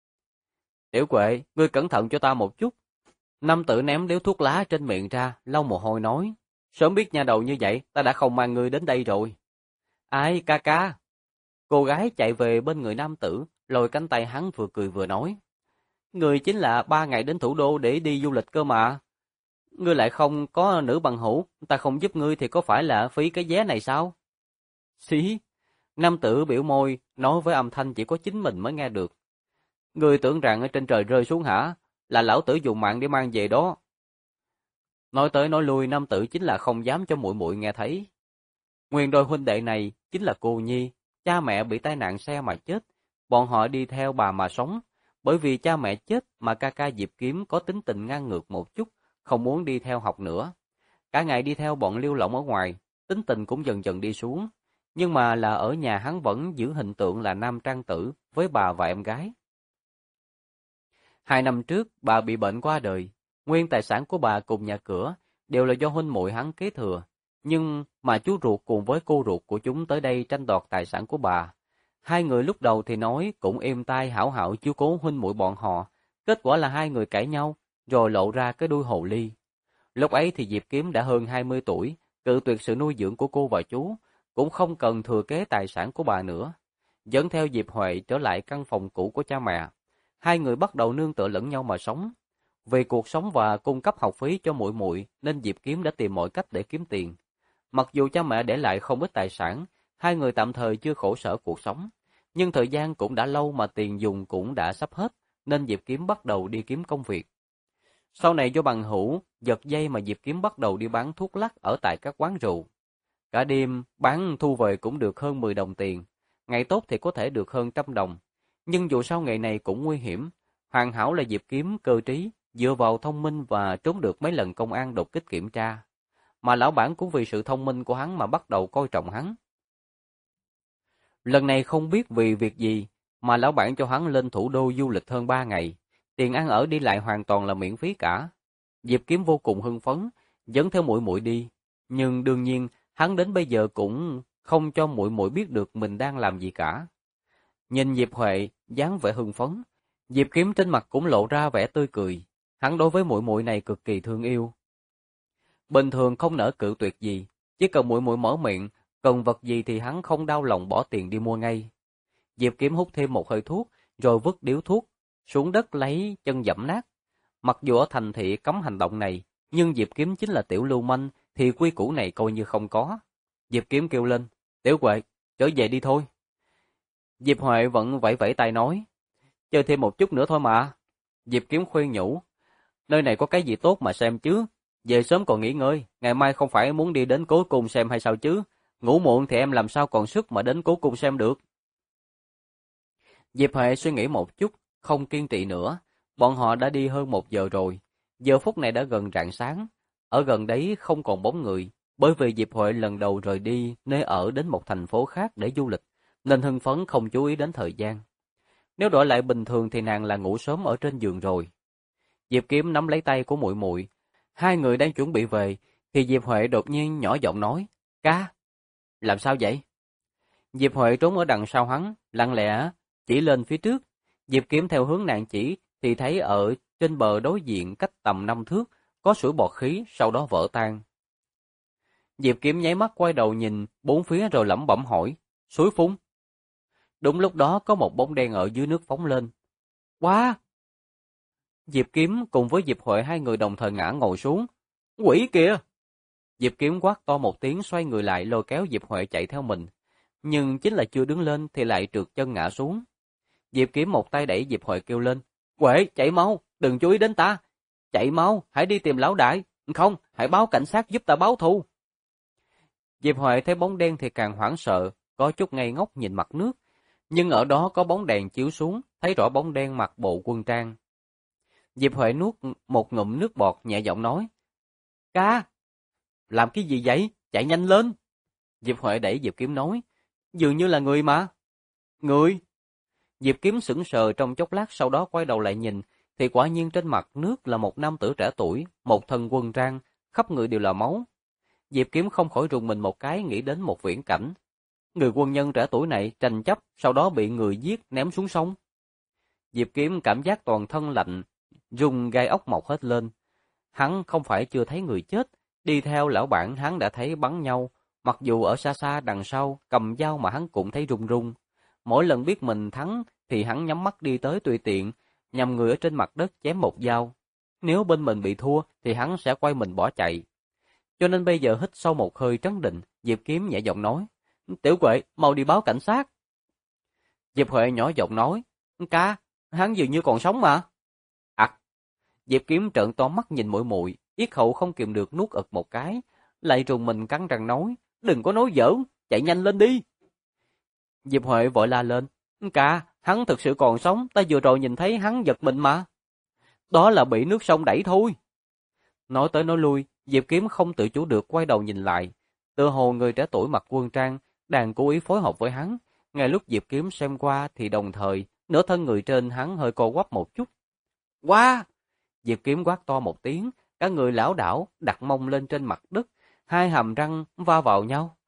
Speaker 1: Tiểu Quệ, ngươi cẩn thận cho ta một chút. Nam tử ném điếu thuốc lá trên miệng ra, lau mồ hôi nói, sớm biết nha đầu như vậy, ta đã không mang ngươi đến đây rồi. Ai, ca ca. Cô gái chạy về bên người nam tử, lôi cánh tay hắn vừa cười vừa nói. Ngươi chính là 3 ngày đến thủ đô để đi du lịch cơ mà. Ngươi lại không có nữ bằng hữu, ta không giúp ngươi thì có phải là phí cái vé này sao? Xí. Nam tử biểu môi, nói với âm thanh chỉ có chính mình mới nghe được. Ngươi tưởng rằng ở trên trời rơi xuống hả? Là lão tử dùng mạng để mang về đó. Nói tới nói lui, nam tử chính là không dám cho muội muội nghe thấy. Nguyên đôi huynh đệ này chính là cô Nhi, cha mẹ bị tai nạn xe mà chết, bọn họ đi theo bà mà sống, bởi vì cha mẹ chết mà ca ca Diệp Kiếm có tính tình ngang ngược một chút, không muốn đi theo học nữa. Cả ngày đi theo bọn Liêu Lộng ở ngoài, tính tình cũng dần dần đi xuống, nhưng mà là ở nhà hắn vẫn giữ hình tượng là nam trang tử với bà và em gái. 2 năm trước, bà bị bệnh qua đời, nguyên tài sản của bà cùng nhà cửa đều là do huynh muội hắn kế thừa, nhưng mà chú ruột cùng với cô ruột của chúng tới đây tranh đoạt tài sản của bà. Hai người lúc đầu thì nói cũng êm tai hảo hảo chiếu cố huynh muội bọn họ, kết quả là hai người cãi nhau, rồi lộ ra cái đuôi hồ ly. Lúc ấy thì Diệp Kiếm đã hơn 20 tuổi, cự tuyệt sự nuôi dưỡng của cô và chú, cũng không cần thừa kế tài sản của bà nữa. Dẫn theo Diệp Huệ trở lại căn phòng cũ của cha mẹ. Hai người bắt đầu nương tựa lẫn nhau mà sống. Vì cuộc sống và cung cấp học phí cho muội muội nên Diệp Kiếm đã tìm mọi cách để kiếm tiền. Mặc dù cha mẹ để lại không ít tài sản, hai người tạm thời chưa khổ sở cuộc sống. Nhưng thời gian cũng đã lâu mà tiền dùng cũng đã sắp hết, nên Diệp Kiếm bắt đầu đi kiếm công việc. Sau này do bằng hữu, giật dây mà Diệp Kiếm bắt đầu đi bán thuốc lắc ở tại các quán rượu. cả đêm bán thu về cũng được hơn 10 đồng tiền, ngày tốt thì có thể được hơn 100 đồng. Nhưng dù sao nghề này cũng nguy hiểm, hoàn hảo là Diệp Kiếm cơ trí, dựa vào thông minh và trốn được mấy lần công an đột kích kiểm tra. Mà lão bản cũng vì sự thông minh của hắn mà bắt đầu coi trọng hắn. Lần này không biết vì việc gì mà lão bản cho hắn lên thủ đô du lịch hơn 3 ngày, tiền ăn ở đi lại hoàn toàn là miễn phí cả. Diệp Kiếm vô cùng hưng phấn, dẫn theo muội muội đi, nhưng đương nhiên hắn đến bây giờ cũng không cho muội muội biết được mình đang làm gì cả. Nhìn Diệp Huệ dáng vẻ hưng phấn, Diệp Kiếm trên mặt cũng lộ ra vẻ tươi cười, hắn đối với muội muội này cực kỳ thương yêu. Bình thường không nỡ cự tuyệt gì, chỉ cần muội muội mở miệng, cần vật gì thì hắn không đau lòng bỏ tiền đi mua ngay. Diệp Kiếm hút thêm một hơi thuốc, rồi vứt điếu thuốc xuống đất lấy chân giẫm nát. Mặc dù ở thành thị cấm hành động này, nhưng Diệp Kiếm chính là tiểu lưu manh, thì quy củ này coi như không có. Diệp Kiếm kêu lên, Tiểu Huệ, trở về đi thôi. Diệp Huệ vẫn vẫy vẫy tay nói, chơi thêm một chút nữa thôi mà. Diệp Kiếm khuyên nhủ, nơi này có cái gì tốt mà xem chứ, về sớm còn nghỉ ngơi, ngày mai không phải muốn đi đến cố cung xem hay sao chứ, ngủ muộn thì em làm sao còn sức mà đến cố cung xem được. Diệp Huệ suy nghĩ một chút, không kiên trì nữa, bọn họ đã đi hơn 1 giờ rồi, giờ phút này đã gần rạng sáng, ở gần đấy không còn bóng người, bởi vì Diệp Huệ lần đầu rời đi nơi ở đến một thành phố khác để du lịch, nên hưng phấn không chú ý đến thời gian. Nếu đổi lại bình thường thì nàng là ngủ sớm ở trên giường rồi. Diệp Kiếm nắm lấy tay của muội muội, hai người đang chuẩn bị về, thì Diệp Huệ đột nhiên nhỏ giọng nói, Ca, làm sao vậy? Diệp Huệ trốn ở đằng sau hắn, lặng lẽ chỉ lên phía trước. Diệp Kiếm theo hướng nàng chỉ thì thấy ở trên bờ đối diện cách tầm 5 thước có sủi bọt khí, sau đó vỡ tan. Diệp Kiếm nháy mắt quay đầu nhìn bốn phía rồi lẩm bẩm hỏi, suối phun. Đúng lúc đó có một bóng đen ở dưới nước phóng lên. Wow! Diệp Kiếm cùng với Diệp Huệ hai người đồng thời ngã ngồi xuống. Quỷ kìa! Diệp Kiếm quát to một tiếng, xoay người lại lôi kéo Diệp Huệ chạy theo mình. Nhưng chính là chưa đứng lên thì lại trượt chân ngã xuống. Diệp Kiếm một tay đẩy Diệp Huệ kêu lên, Huệ, chạy mau, đừng chú ý đến ta. Chạy mau, hãy đi tìm lão đại. Không, hãy báo cảnh sát giúp ta báo thù. Diệp Huệ thấy bóng đen thì càng hoảng sợ, có chút ngây ngốc nhìn mặt nước. Nhưng ở đó có bóng đèn chiếu xuống, thấy rõ bóng đen mặc bộ quân trang. Diệp Huệ nuốt một ngụm nước bọt, nhẹ giọng nói, Ca, làm cái gì vậy? Chạy nhanh lên. Diệp Huệ đẩy Diệp Kiếm nói, dường như là người mà. Người? Diệp Kiếm sững sờ trong chốc lát, sau đó quay đầu lại nhìn, thì quả nhiên trên mặt nước là một nam tử trẻ tuổi, một thân quân trang, khắp người đều là máu. Diệp Kiếm không khỏi rùng mình một cái, nghĩ đến một viễn cảnh. Người quân nhân trẻ tuổi này tranh chấp, sau đó bị người giết ném xuống sông. Diệp Kiếm cảm giác toàn thân lạnh, rung gai ốc mọc hết lên. Hắn không phải chưa thấy người chết, đi theo lão bản hắn đã thấy bắn nhau, mặc dù ở xa xa đằng sau cầm dao mà hắn cũng thấy run run. Mỗi lần biết mình thắng thì hắn nhắm mắt đi tới tùy tiện, nhằm người ở trên mặt đất chém một dao. Nếu bên mình bị thua thì hắn sẽ quay mình bỏ chạy. Cho nên bây giờ hít sâu một hơi trấn định, Diệp Kiếm nhẹ giọng nói, Tiểu Huệ, mau đi báo cảnh sát. Diệp Huệ nhỏ giọng nói, Ca, hắn dường như còn sống mà. Diệp Kiếm trợn to mắt nhìn muội muội, yết hầu không kìm được nuốt ực một cái, lại rùng mình cắn răng nói, đừng có nói giỡn, chạy nhanh lên đi. Diệp Huệ vội la lên, Ca, hắn thực sự còn sống, ta vừa rồi nhìn thấy hắn giật mình mà. Đó là bị nước sông đẩy thôi. Nói tới nói lui, Diệp Kiếm không tự chủ được quay đầu nhìn lại, tựa hồ người trẻ tuổi mặc quân trang đang cố ý phối hợp với hắn. Ngay lúc Diệp Kiếm xem qua thì đồng thời nửa thân người trên hắn hơi co quắp một chút. Wow! Diệp Kiếm quát to một tiếng, cả người lảo đảo đặt mông lên trên mặt đất, hai hàm răng va vào nhau.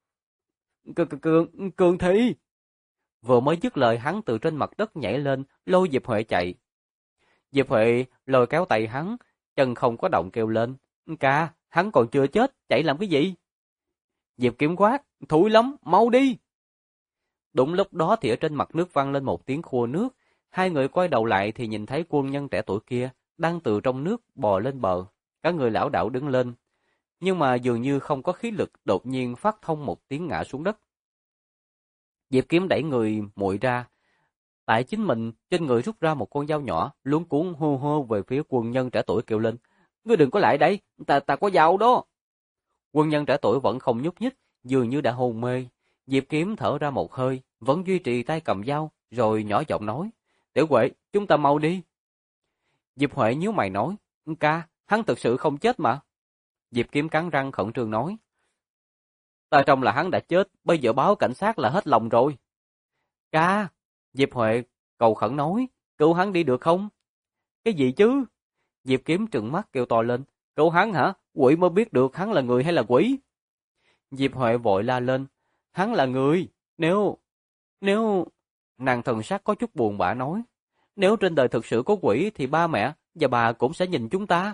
Speaker 1: Cường Thi! Vừa mới dứt lời hắn từ trên mặt đất nhảy lên, lôi Diệp Huệ chạy. Diệp Huệ lôi kéo tay hắn, chân không có động kêu lên, Ca, hắn còn chưa chết, chạy làm cái gì? Diệp Kiếm quát, thúi lắm, mau đi! Đúng lúc đó thì ở trên mặt nước vang lên một tiếng khua nước, hai người quay đầu lại thì nhìn thấy quân nhân trẻ tuổi kia đang từ trong nước bò lên bờ, cả người lảo đảo đứng lên, nhưng mà dường như không có khí lực, đột nhiên phát thông một tiếng ngã xuống đất. Diệp Kiếm đẩy người muội ra, tại chính mình trên người rút ra một con dao nhỏ, luống cuống hô hô về phía quân nhân trẻ tuổi kêu lên, ngươi đừng có lại đây, ta có dao đó. Quân nhân trẻ tuổi vẫn không nhúc nhích, dường như đã hôn mê. Diệp Kiếm thở ra một hơi, vẫn duy trì tay cầm dao, rồi nhỏ giọng nói, Tiểu Huệ, chúng ta mau đi. Diệp Huệ nhíu mày nói, ca, hắn thực sự không chết mà. Diệp Kiếm cắn răng khẩn trương nói, ta trông là hắn đã chết, bây giờ báo cảnh sát là hết lòng rồi. Ca, Diệp Huệ cầu khẩn nói, cứu hắn đi được không? Cái gì chứ? Diệp Kiếm trừng mắt kêu to lên, cứu hắn hả? Quỷ mới biết được hắn là người hay là quỷ. Diệp Huệ vội la lên, hắn là người, nếu... Nàng thần sắc có chút buồn bã nói, nếu trên đời thực sự có quỷ thì ba mẹ và bà cũng sẽ nhìn chúng ta.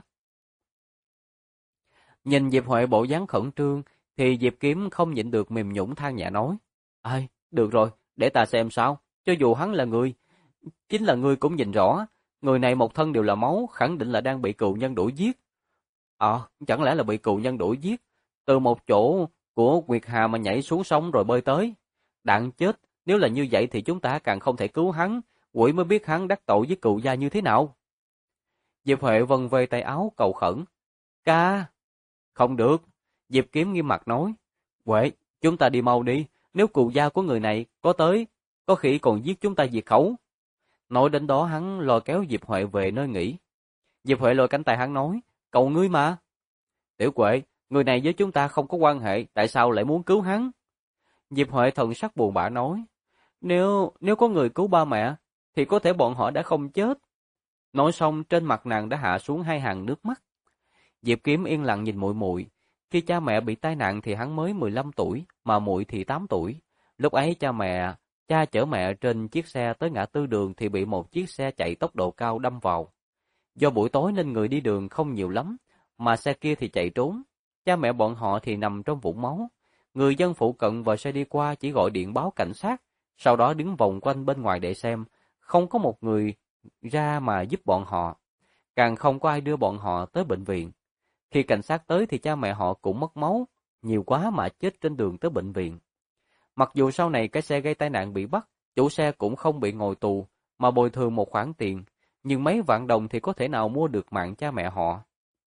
Speaker 1: Nhìn Diệp Huệ bộ dáng khẩn trương, thì Diệp Kiếm không nhịn được mềm nhũn than nhẹ nói, ai, được rồi, để ta xem sao, cho dù hắn là người, chính là ngươi cũng nhìn rõ, người này một thân đều là máu, khẳng định là đang bị cừu nhân đuổi giết. Chẳng lẽ là bị cừu nhân đuổi giết, từ một chỗ của Nguyệt Hà mà nhảy xuống sông rồi bơi tới. Đặng chết, nếu là như vậy thì chúng ta càng không thể cứu hắn, quỷ mới biết hắn đắc tội với cừu gia như thế nào. Diệp Huệ vân vê tay áo cầu khẩn, ca, không được. Diệp Kiếm nghiêm mặt nói, Huệ, chúng ta đi mau đi, nếu cừu gia của người này có tới, có khi còn giết chúng ta diệt khẩu. Nói đến đó hắn lôi kéo Diệp Huệ về nơi nghỉ. Diệp Huệ lôi cánh tay hắn nói, cậu ngươi mà. Tiểu Huệ, người này với chúng ta không có quan hệ, tại sao lại muốn cứu hắn? Diệp Huệ thần sắc buồn bã nói, nếu có người cứu ba mẹ, thì có thể bọn họ đã không chết. Nói xong trên mặt nàng đã hạ xuống hai hàng nước mắt. Diệp Kiếm yên lặng nhìn muội muội. Khi cha mẹ bị tai nạn thì hắn mới 15 tuổi, mà muội thì 8 tuổi. Lúc ấy cha chở mẹ trên chiếc xe tới ngã tư đường thì bị một chiếc xe chạy tốc độ cao đâm vào. Do buổi tối nên người đi đường không nhiều lắm, mà xe kia thì chạy trốn. Cha mẹ bọn họ thì nằm trong vũng máu. Người dân phụ cận và xe đi qua chỉ gọi điện báo cảnh sát, sau đó đứng vòng quanh bên ngoài để xem. Không có một người ra mà giúp bọn họ, càng không có ai đưa bọn họ tới bệnh viện. Khi cảnh sát tới thì cha mẹ họ cũng mất máu, nhiều quá mà chết trên đường tới bệnh viện. Mặc dù sau này cái xe gây tai nạn bị bắt, chủ xe cũng không bị ngồi tù, mà bồi thường một khoản tiền, nhưng mấy vạn đồng thì có thể nào mua được mạng cha mẹ họ.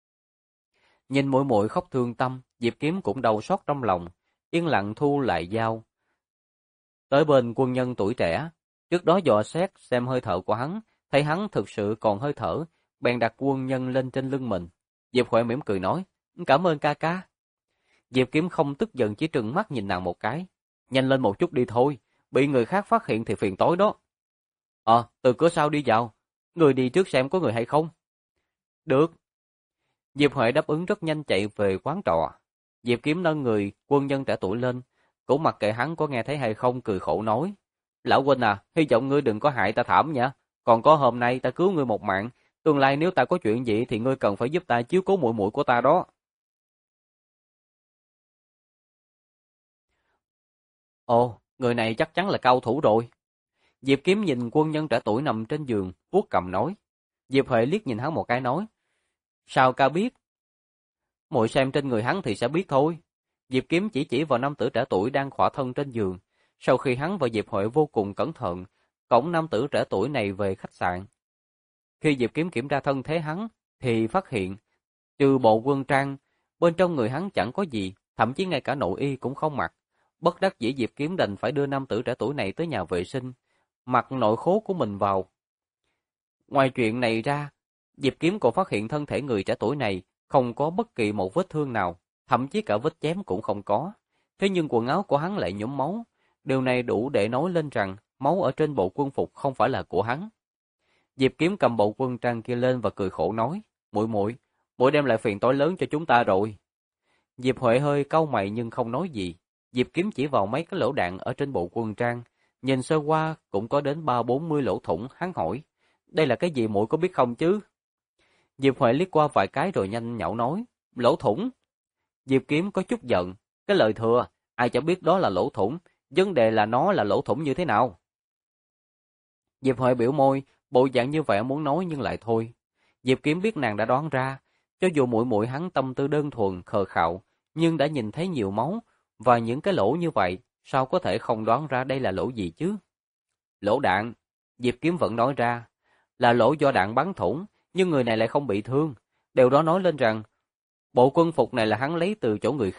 Speaker 1: Nhìn muội muội khóc thương tâm, Diệp Kiếm cũng đau xót trong lòng, yên lặng thu lại dao. Tới bên quân nhân tuổi trẻ, trước đó dò xét xem hơi thở của hắn, thấy hắn thực sự còn hơi thở, bèn đặt quân nhân lên trên lưng mình. Diệp Huệ mỉm cười nói, cảm ơn ca ca. Diệp Kiếm không tức giận, chỉ trừng mắt nhìn nàng một cái. Nhanh lên một chút đi thôi, bị người khác phát hiện thì phiền tối đó. Từ cửa sau đi vào, người đi trước xem có người hay không. Được. Diệp Huệ đáp ứng rất nhanh chạy về quán trọ. Diệp Kiếm nâng người quân nhân trẻ tuổi lên, cũng mặc kệ hắn có nghe thấy hay không, cười khổ nói, lão huynh à, hy vọng ngươi đừng có hại ta thảm nha, còn có hôm nay ta cứu ngươi một mạng, tương lai nếu ta có chuyện gì thì ngươi cần phải giúp ta chiếu cố muội muội của ta đó. Ồ, người này chắc chắn là cao thủ rồi. Diệp Kiếm nhìn quân nhân trẻ tuổi nằm trên giường, vuốt cằm nói. Diệp Huệ liếc nhìn hắn một cái nói, sao ca biết? Muội xem trên người hắn thì sẽ biết thôi. Diệp Kiếm chỉ vào nam tử trẻ tuổi đang khỏa thân trên giường. Sau khi hắn và Diệp Huệ vô cùng cẩn thận, cõng nam tử trẻ tuổi này về khách sạn. Khi Diệp Kiếm kiểm tra thân thế hắn, thì phát hiện, trừ bộ quân trang, bên trong người hắn chẳng có gì, thậm chí ngay cả nội y cũng không mặc. Bất đắc dĩ Diệp Kiếm đành phải đưa nam tử trẻ tuổi này tới nhà vệ sinh, mặc nội khố của mình vào. Ngoài chuyện này ra, Diệp Kiếm còn phát hiện thân thể người trẻ tuổi này không có bất kỳ một vết thương nào, thậm chí cả vết chém cũng không có. Thế nhưng quần áo của hắn lại nhuốm máu, điều này đủ để nói lên rằng máu ở trên bộ quân phục không phải là của hắn. Diệp Kiếm cầm bộ quân trang kia lên và cười khổ nói, muội đem lại phiền toái lớn cho chúng ta rồi. Diệp Huệ hơi cau mày nhưng không nói gì. Diệp Kiếm chỉ vào mấy cái lỗ đạn ở trên bộ quân trang, nhìn sơ qua cũng có đến 30-40 lỗ thủng, hắn hỏi, đây là cái gì muội có biết không chứ? Diệp Huệ liếc qua vài cái rồi nhanh nhảu nói, lỗ thủng. Diệp Kiếm có chút giận, cái lời thừa, ai chẳng biết đó là lỗ thủng, vấn đề là nó là lỗ thủng như thế nào. Diệp Huệ biểu môi, bộ dạng như vậy muốn nói nhưng lại thôi. Diệp Kiếm biết nàng đã đoán ra, cho dù muội muội hắn tâm tư đơn thuần, khờ khạo, nhưng đã nhìn thấy nhiều máu, và những cái lỗ như vậy, sao có thể không đoán ra đây là lỗ gì chứ? Lỗ đạn, Diệp Kiếm vẫn nói ra, là lỗ do đạn bắn thủng, nhưng người này lại không bị thương. Điều đó nói lên rằng, bộ quân phục này là hắn lấy từ chỗ người khác,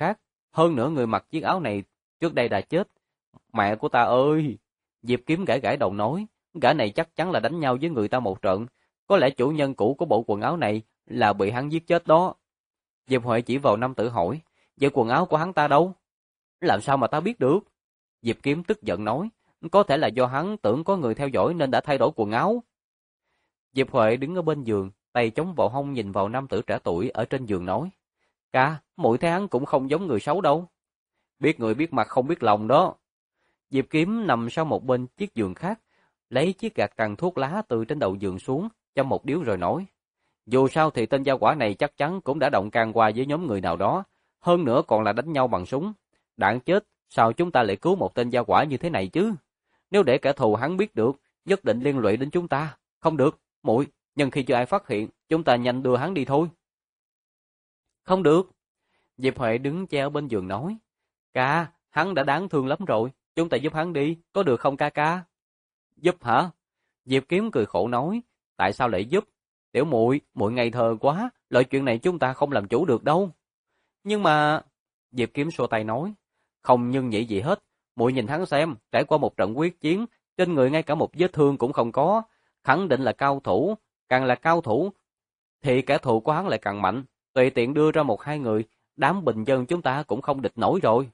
Speaker 1: Hơn nữa người mặc chiếc áo này trước đây đã chết. Mẹ của ta ơi! Diệp Kiếm gãi gãi đầu nói, gã này chắc chắn là đánh nhau với người ta một trận. Có lẽ chủ nhân cũ của bộ quần áo này là bị hắn giết chết đó. Diệp Huệ chỉ vào nam tử hỏi, vậy quần áo của hắn ta đâu? Làm sao mà ta biết được? Diệp Kiếm tức giận nói, có thể là do hắn tưởng có người theo dõi nên đã thay đổi quần áo. Diệp Huệ đứng ở bên giường, tay chống vào hông nhìn vào nam tử trẻ tuổi ở trên giường nói, ca, muội thấy hắn cũng không giống người xấu đâu. Biết người biết mặt không biết lòng đó. Diệp Kiếm nằm sau một bên chiếc giường khác, lấy chiếc gạt tàn thuốc lá từ trên đầu giường xuống, châm một điếu rồi nói, dù sao thì tên gia quả này chắc chắn cũng đã động can qua với nhóm người nào đó, hơn nữa còn là đánh nhau bằng súng. Đạn chết, sao chúng ta lại cứu một tên gia quả như thế này chứ? Nếu để kẻ thù hắn biết được, nhất định liên lụy đến chúng ta. Không được, muội, nhưng khi chưa ai phát hiện, chúng ta nhanh đưa hắn đi thôi. Không được. Diệp Huệ đứng che ở bên giường nói, ca, hắn đã đáng thương lắm rồi, chúng ta giúp hắn đi, có được không ca ca? Giúp hả? Diệp Kiếm cười khổ nói, tại sao lại giúp? Tiểu muội, muội ngây thơ quá, loại chuyện này chúng ta không làm chủ được đâu. Nhưng mà... Diệp Kiếm xua tay nói, không nhưng nhị gì hết, muội nhìn hắn xem, trải qua một trận quyết chiến, trên người ngay cả một vết thương cũng không có, khẳng định là cao thủ, càng là cao thủ, thì kẻ thù của hắn lại càng mạnh, tùy tiện đưa ra một hai người, đám bình dân chúng ta cũng không địch nổi rồi.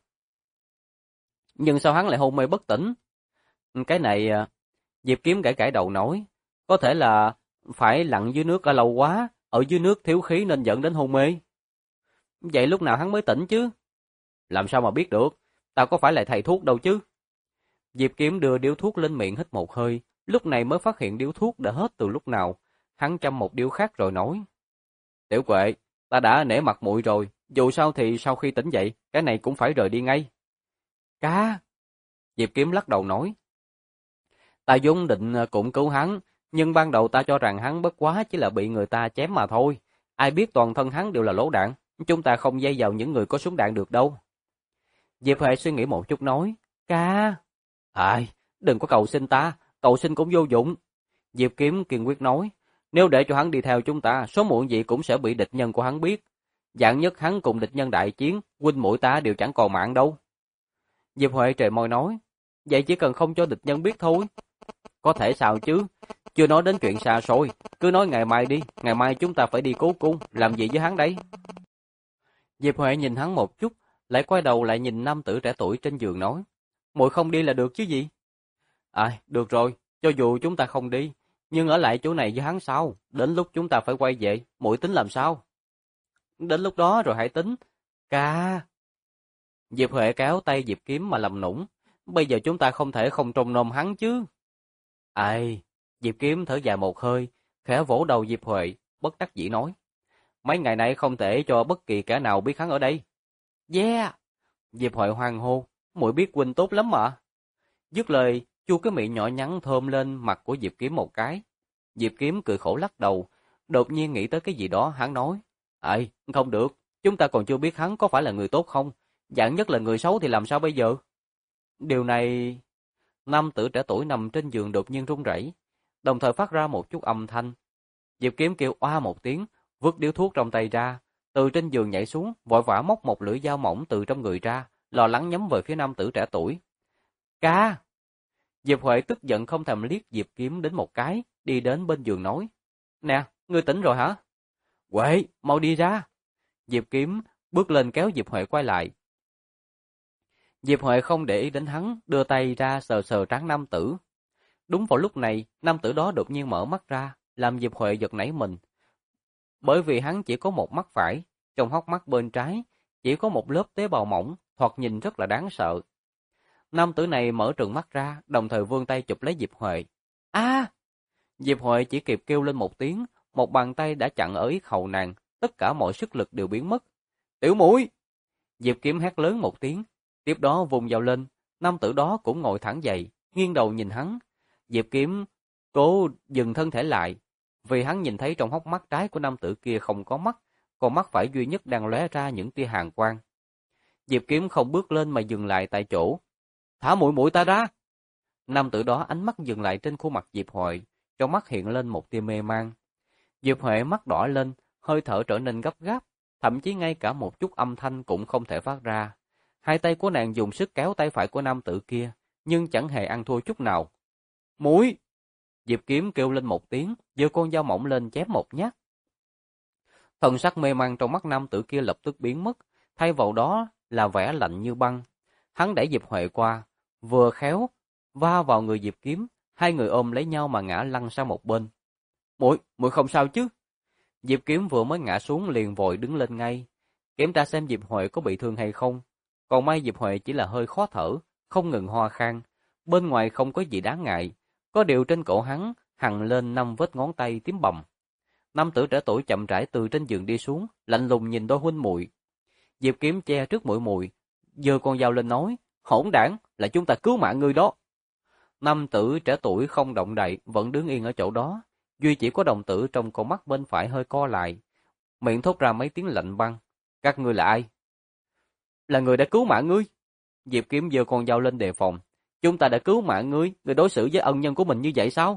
Speaker 1: Nhưng sao hắn lại hôn mê bất tỉnh? Cái này... Diệp Kiếm gãi gãi đầu nói, có thể là phải lặn dưới nước ở lâu quá, ở dưới nước thiếu khí nên dẫn đến hôn mê. Vậy lúc nào hắn mới tỉnh chứ? Làm sao mà biết được, ta có phải là thầy thuốc đâu chứ? Diệp Kiếm đưa điếu thuốc lên miệng hít một hơi, lúc này mới phát hiện điếu thuốc đã hết từ lúc nào. Hắn châm một điếu khác rồi nói, Tiểu Quệ, ta đã nể mặt muội rồi, dù sao thì sau khi tỉnh dậy, cái này cũng phải rời đi ngay. Ca! Diệp Kiếm lắc đầu nói, ta vốn định cũng cứu hắn, nhưng ban đầu ta cho rằng hắn bất quá chỉ là bị người ta chém mà thôi. Ai biết toàn thân hắn đều là lỗ đạn, chúng ta không dây vào những người có súng đạn được đâu. Diệp Huệ suy nghĩ một chút nói, ca! Đừng có cầu xin ta, cầu xin cũng vô dụng. Diệp Kiếm kiên quyết nói, nếu để cho hắn đi theo chúng ta, số muộn gì cũng sẽ bị địch nhân của hắn biết. Dạng nhất hắn cùng địch nhân đại chiến, huynh muội ta đều chẳng còn mạng đâu. Diệp Huệ trề môi nói, vậy chỉ cần không cho địch nhân biết thôi. Có thể sao chứ, chưa nói đến chuyện xa xôi, cứ nói ngày mai đi, ngày mai chúng ta phải đi cố cung, làm gì với hắn đấy? Diệp Huệ nhìn hắn một chút, lại quay đầu lại nhìn nam tử trẻ tuổi trên giường nói, muội không đi là được chứ gì? Được rồi, cho dù chúng ta không đi, nhưng ở lại chỗ này với hắn sao? Đến lúc chúng ta phải quay về, muội tính làm sao? Đến lúc đó rồi hãy tính. Ca! Diệp Huệ kéo tay Diệp Kiếm mà làm nũng, bây giờ chúng ta không thể không trông nom hắn chứ. Diệp Kiếm thở dài một hơi, khẽ vỗ đầu Diệp Huệ, bất đắc dĩ nói, mấy ngày nay không thể cho bất kỳ kẻ nào biết hắn ở đây. Yeah! Diệp Huệ hoan hô, muội biết huynh tốt lắm mà. Dứt lời, chu cái miệng nhỏ nhắn thơm lên mặt của Diệp Kiếm một cái. Diệp Kiếm cười khổ lắc đầu, đột nhiên nghĩ tới cái gì đó, hắn nói, không được, chúng ta còn chưa biết hắn có phải là người tốt không, dạng nhất là người xấu thì làm sao bây giờ? Điều này... Nam tử trẻ tuổi nằm trên giường đột nhiên run rẩy, đồng thời phát ra một chút âm thanh. Diệp Kiếm kêu oa một tiếng, vứt điếu thuốc trong tay ra, từ trên giường nhảy xuống, vội vã móc một lưỡi dao mỏng từ trong người ra, lo lắng nhắm về phía nam tử trẻ tuổi. Ca! Diệp Huệ tức giận không thèm liếc Diệp Kiếm đến một cái, đi đến bên giường nói, nè, ngươi tỉnh rồi hả? Huệ, mau đi ra! Diệp Kiếm bước lên kéo Diệp Huệ quay lại. Diệp Huệ không để ý đến hắn, đưa tay ra sờ sờ trán nam tử. Đúng vào lúc này, nam tử đó đột nhiên mở mắt ra, làm Diệp Huệ giật nảy mình. Bởi vì hắn chỉ có một mắt phải, trong hốc mắt bên trái, chỉ có một lớp tế bào mỏng, thoạt nhìn rất là đáng sợ. Nam tử này mở trừng mắt ra, đồng thời vươn tay chụp lấy Diệp Huệ. Diệp Huệ chỉ kịp kêu lên một tiếng, một bàn tay đã chặn ở yết hầu nàng, tất cả mọi sức lực đều biến mất. Tiểu muội! Diệp Kiếm hét lớn một tiếng, tiếp đó vùng dao lên, nam tử đó cũng ngồi thẳng dậy, nghiêng đầu nhìn hắn. Diệp Kiếm cố dừng thân thể lại, vì hắn nhìn thấy trong hốc mắt trái của nam tử kia không có mắt, còn mắt phải duy nhất đang lóe ra những tia hàn quang. Diệp Kiếm không bước lên mà dừng lại tại chỗ. Thả muội muội ta ra! Nam tử đó ánh mắt dừng lại trên khuôn mặt Diệp Huệ, trong mắt hiện lên một tia mê man. Diệp Huệ mắt đỏ lên, hơi thở trở nên gấp gáp, thậm chí ngay cả một chút âm thanh cũng không thể phát ra. Hai tay của nàng dùng sức kéo tay phải của nam tử kia, nhưng chẳng hề ăn thua chút nào. Muội! Diệp Kiếm kêu lên một tiếng, giơ con dao mỏng lên chém một nhát. Thần sắc mê man trong mắt nam tử kia lập tức biến mất, thay vào đó là vẻ lạnh như băng. Hắn đẩy Diệp Huệ qua, vừa khéo va vào người Diệp Kiếm, hai người ôm lấy nhau mà ngã lăn sang một bên. Muội không sao chứ? Diệp Kiếm vừa mới ngã xuống liền vội đứng lên ngay, kiểm tra xem Diệp Huệ có bị thương hay không. Còn may Diệp Huệ chỉ là hơi khó thở, không ngừng ho khan, bên ngoài không có gì đáng ngại, có điều trên cổ hắn hằn lên 5 vết ngón tay tím bầm. Nam tử trẻ tuổi chậm rãi từ trên giường đi xuống, lạnh lùng nhìn đôi huynh muội. Diệp Kiếm che trước muội muội, giơ con dao lên nói, hỗn đản, là chúng ta cứu mạng ngươi đó. Nam tử trẻ tuổi không động đậy, vẫn đứng yên ở chỗ đó, duy chỉ có đồng tử trong con mắt bên phải hơi co lại, miệng thốt ra mấy tiếng lạnh băng. Các ngươi là ai? Là người đã cứu mạng ngươi. Diệp Kiếm giơ con dao lên đề phòng. Chúng ta đã cứu mạng ngươi, người đối xử với ân nhân của mình như vậy sao?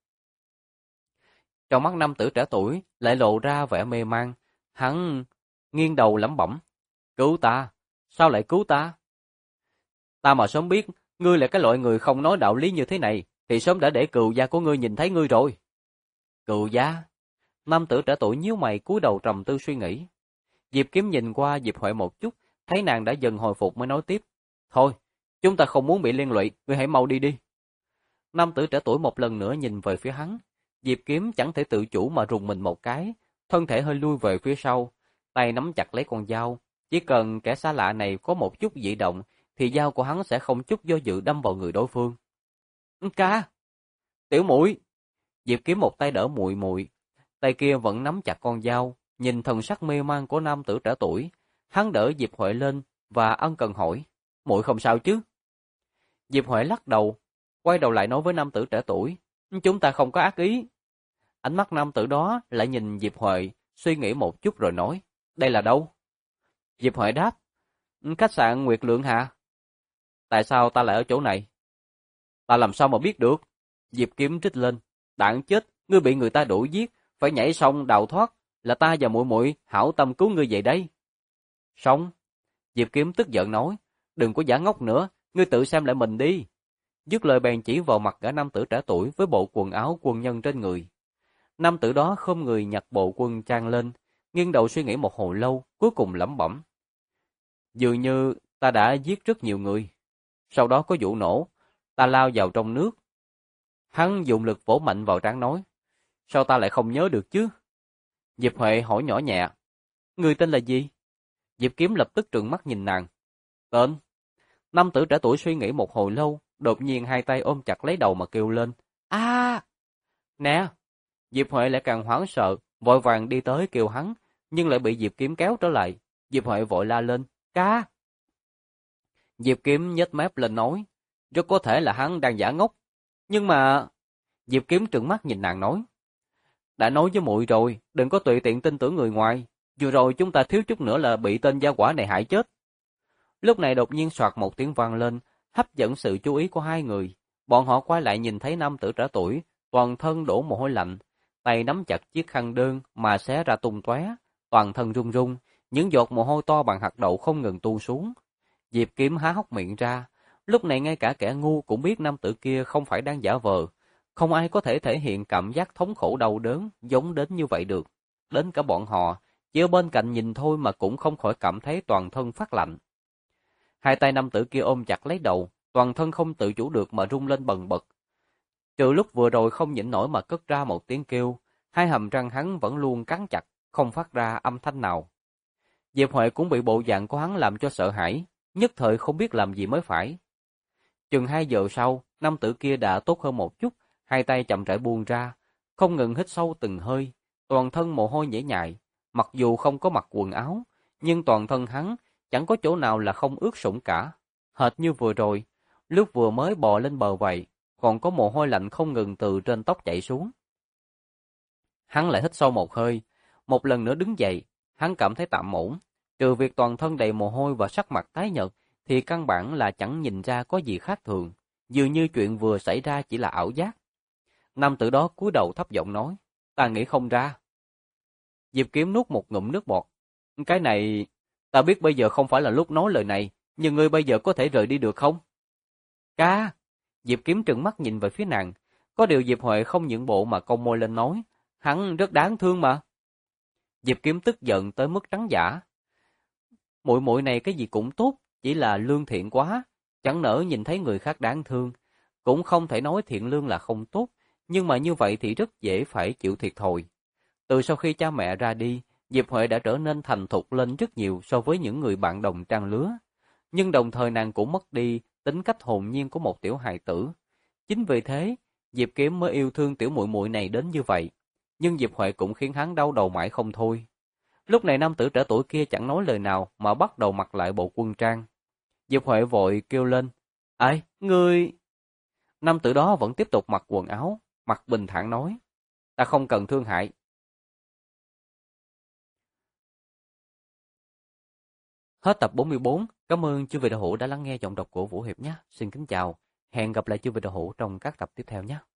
Speaker 1: Trong mắt nam tử trẻ tuổi lại lộ ra vẻ mê man, hắn nghiêng đầu lẩm bẩm. Cứu ta? Sao lại cứu ta? Ta mà sớm biết ngươi là cái loại người không nói đạo lý như thế này, thì sớm đã để cừu gia của ngươi nhìn thấy ngươi rồi. Cừu gia? Nam tử trẻ tuổi nhíu mày cúi đầu trầm tư suy nghĩ. Diệp Kiếm nhìn qua Diệp Huệ một chút, thấy nàng đã dần hồi phục mới nói tiếp. Thôi, chúng ta không muốn bị liên lụy, ngươi hãy mau đi đi. Nam tử trẻ tuổi một lần nữa nhìn về phía hắn. Diệp Kiếm chẳng thể tự chủ mà rùng mình một cái, thân thể hơi lui về phía sau, tay nắm chặt lấy con dao. Chỉ cần kẻ xa lạ này có một chút dị động, thì dao của hắn sẽ không chút do dự đâm vào người đối phương. Ca! Tiểu muội! Diệp Kiếm một tay đỡ muội muội, tay kia vẫn nắm chặt con dao, nhìn thần sắc mê man của nam tử trẻ tuổi, hắn đỡ Diệp Huệ lên và ân cần hỏi, muội không sao chứ? Diệp Huệ lắc đầu, quay đầu lại nói với nam tử trẻ tuổi, chúng ta không có ác ý. Ánh mắt nam tử đó lại nhìn Diệp Huệ, suy nghĩ một chút rồi nói, đây là đâu? Diệp Huệ đáp, khách sạn Nguyệt Lượng Hạ. Tại sao ta lại ở chỗ này? Ta làm sao mà biết được? Diệp Kiếm trích lên, đạn chết, ngươi bị người ta đuổi giết, phải nhảy sông đào thoát, là ta và muội muội hảo tâm cứu ngươi vậy đấy. Sông? Diệp Kiếm tức giận nói, đừng có giả ngốc nữa, ngươi tự xem lại mình đi. Dứt lời bèn chỉ vào mặt gã nam tử trẻ tuổi với bộ quần áo quân nhân trên người. Nam tử đó khom người nhặt bộ quân trang lên, nghiêng đầu suy nghĩ một hồi lâu, cuối cùng lẩm bẩm. Dường như ta đã giết rất nhiều người. Sau đó có vụ nổ, ta lao vào trong nước. Hắn dùng lực vỗ mạnh vào trán nói, sao ta lại không nhớ được chứ? Diệp Huệ hỏi nhỏ nhẹ, người tên là gì? Diệp Kiếm lập tức trừng mắt nhìn nàng. Tên? Nam tử trẻ tuổi suy nghĩ một hồi lâu, đột nhiên hai tay ôm chặt lấy đầu mà kêu lên. Nè! Diệp Huệ lại càng hoảng sợ, vội vàng đi tới kêu hắn, nhưng lại bị Diệp Kiếm kéo trở lại. Diệp Huệ vội la lên, ca! Diệp Kiếm nhếch mép lên nói, rất có thể là hắn đang giả ngốc. Nhưng mà... Diệp Kiếm trừng mắt nhìn nàng nói, đã nói với muội rồi, đừng có tùy tiện tin tưởng người ngoài. Vừa rồi chúng ta thiếu chút nữa là bị tên gia quả này hại chết. Lúc này đột nhiên soạt một tiếng vang lên, hấp dẫn sự chú ý của hai người. Bọn họ quay lại nhìn thấy nam tử trẻ tuổi, toàn thân đổ mồ hôi lạnh, tay nắm chặt chiếc khăn đơn mà xé ra tung tóe, toàn thân run run, những giọt mồ hôi to bằng hạt đậu không ngừng tuôn xuống. Diệp Kiếm há hốc miệng ra, lúc này ngay cả kẻ ngu cũng biết nam tử kia không phải đang giả vờ, không ai có thể thể hiện cảm giác thống khổ đau đớn giống đến như vậy được. Đến cả bọn họ, chỉ ở bên cạnh nhìn thôi mà cũng không khỏi cảm thấy toàn thân phát lạnh. Hai tay nam tử kia ôm chặt lấy đầu, toàn thân không tự chủ được mà rung lên bần bật. Trừ lúc vừa rồi không nhịn nổi mà cất ra một tiếng kêu, hai hàm răng hắn vẫn luôn cắn chặt, không phát ra âm thanh nào. Diệp Huệ cũng bị bộ dạng của hắn làm cho sợ hãi, nhất thời không biết làm gì mới phải. Chừng 2 giờ sau, nam tử kia đã tốt hơn một chút, hai tay chậm rãi buông ra, không ngừng hít sâu từng hơi, toàn thân mồ hôi nhễ nhại, mặc dù không có mặc quần áo, nhưng toàn thân hắn chẳng có chỗ nào là không ướt sũng cả, hệt như vừa rồi, lúc vừa mới bò lên bờ vậy, còn có mồ hôi lạnh không ngừng từ trên tóc chảy xuống. Hắn lại hít sâu một hơi, một lần nữa đứng dậy, hắn cảm thấy tạm ổn, trừ việc toàn thân đầy mồ hôi và sắc mặt tái nhợt, thì căn bản là chẳng nhìn ra có gì khác thường, dường như chuyện vừa xảy ra chỉ là ảo giác. Nam tử đó cúi đầu thấp giọng nói, ta nghĩ không ra. Diệp Kiếm nuốt một ngụm nước bọt, cái này, ta biết bây giờ không phải là lúc nói lời này, nhưng ngươi bây giờ có thể rời đi được không? Ca! Diệp Kiếm trừng mắt nhìn về phía nàng. Có điều Diệp Huệ không nhượng bộ mà cong môi lên nói, hắn rất đáng thương mà. Diệp Kiếm tức giận tới mức trắng giả. Muội muội này cái gì cũng tốt, chỉ là lương thiện quá, chẳng nỡ nhìn thấy người khác đáng thương. Cũng không thể nói thiện lương là không tốt, nhưng mà như vậy thì rất dễ phải chịu thiệt thòi. Từ sau khi cha mẹ ra đi, Diệp Huệ đã trở nên thành thục lên rất nhiều so với những người bạn đồng trang lứa. Nhưng đồng thời nàng cũng mất đi tính cách hồn nhiên của một tiểu hài tử. Chính vì thế, Diệp Kiếm mới yêu thương tiểu muội muội này đến như vậy. Nhưng Diệp Huệ cũng khiến hắn đau đầu mãi không thôi. Lúc này nam tử trẻ tuổi kia chẳng nói lời nào mà bắt đầu mặc lại bộ quân trang. Diệp Huệ vội kêu lên, ai, ngươi... Nam tử đó vẫn tiếp tục mặc quần áo, mặt bình thản nói, ta không cần thương hại. Hết tập 44, cảm ơn chư vị đạo hữu đã lắng nghe giọng đọc của Vũ Hiệp nhé. Xin kính chào, hẹn gặp lại chư vị đạo hữu trong các tập tiếp theo nhé.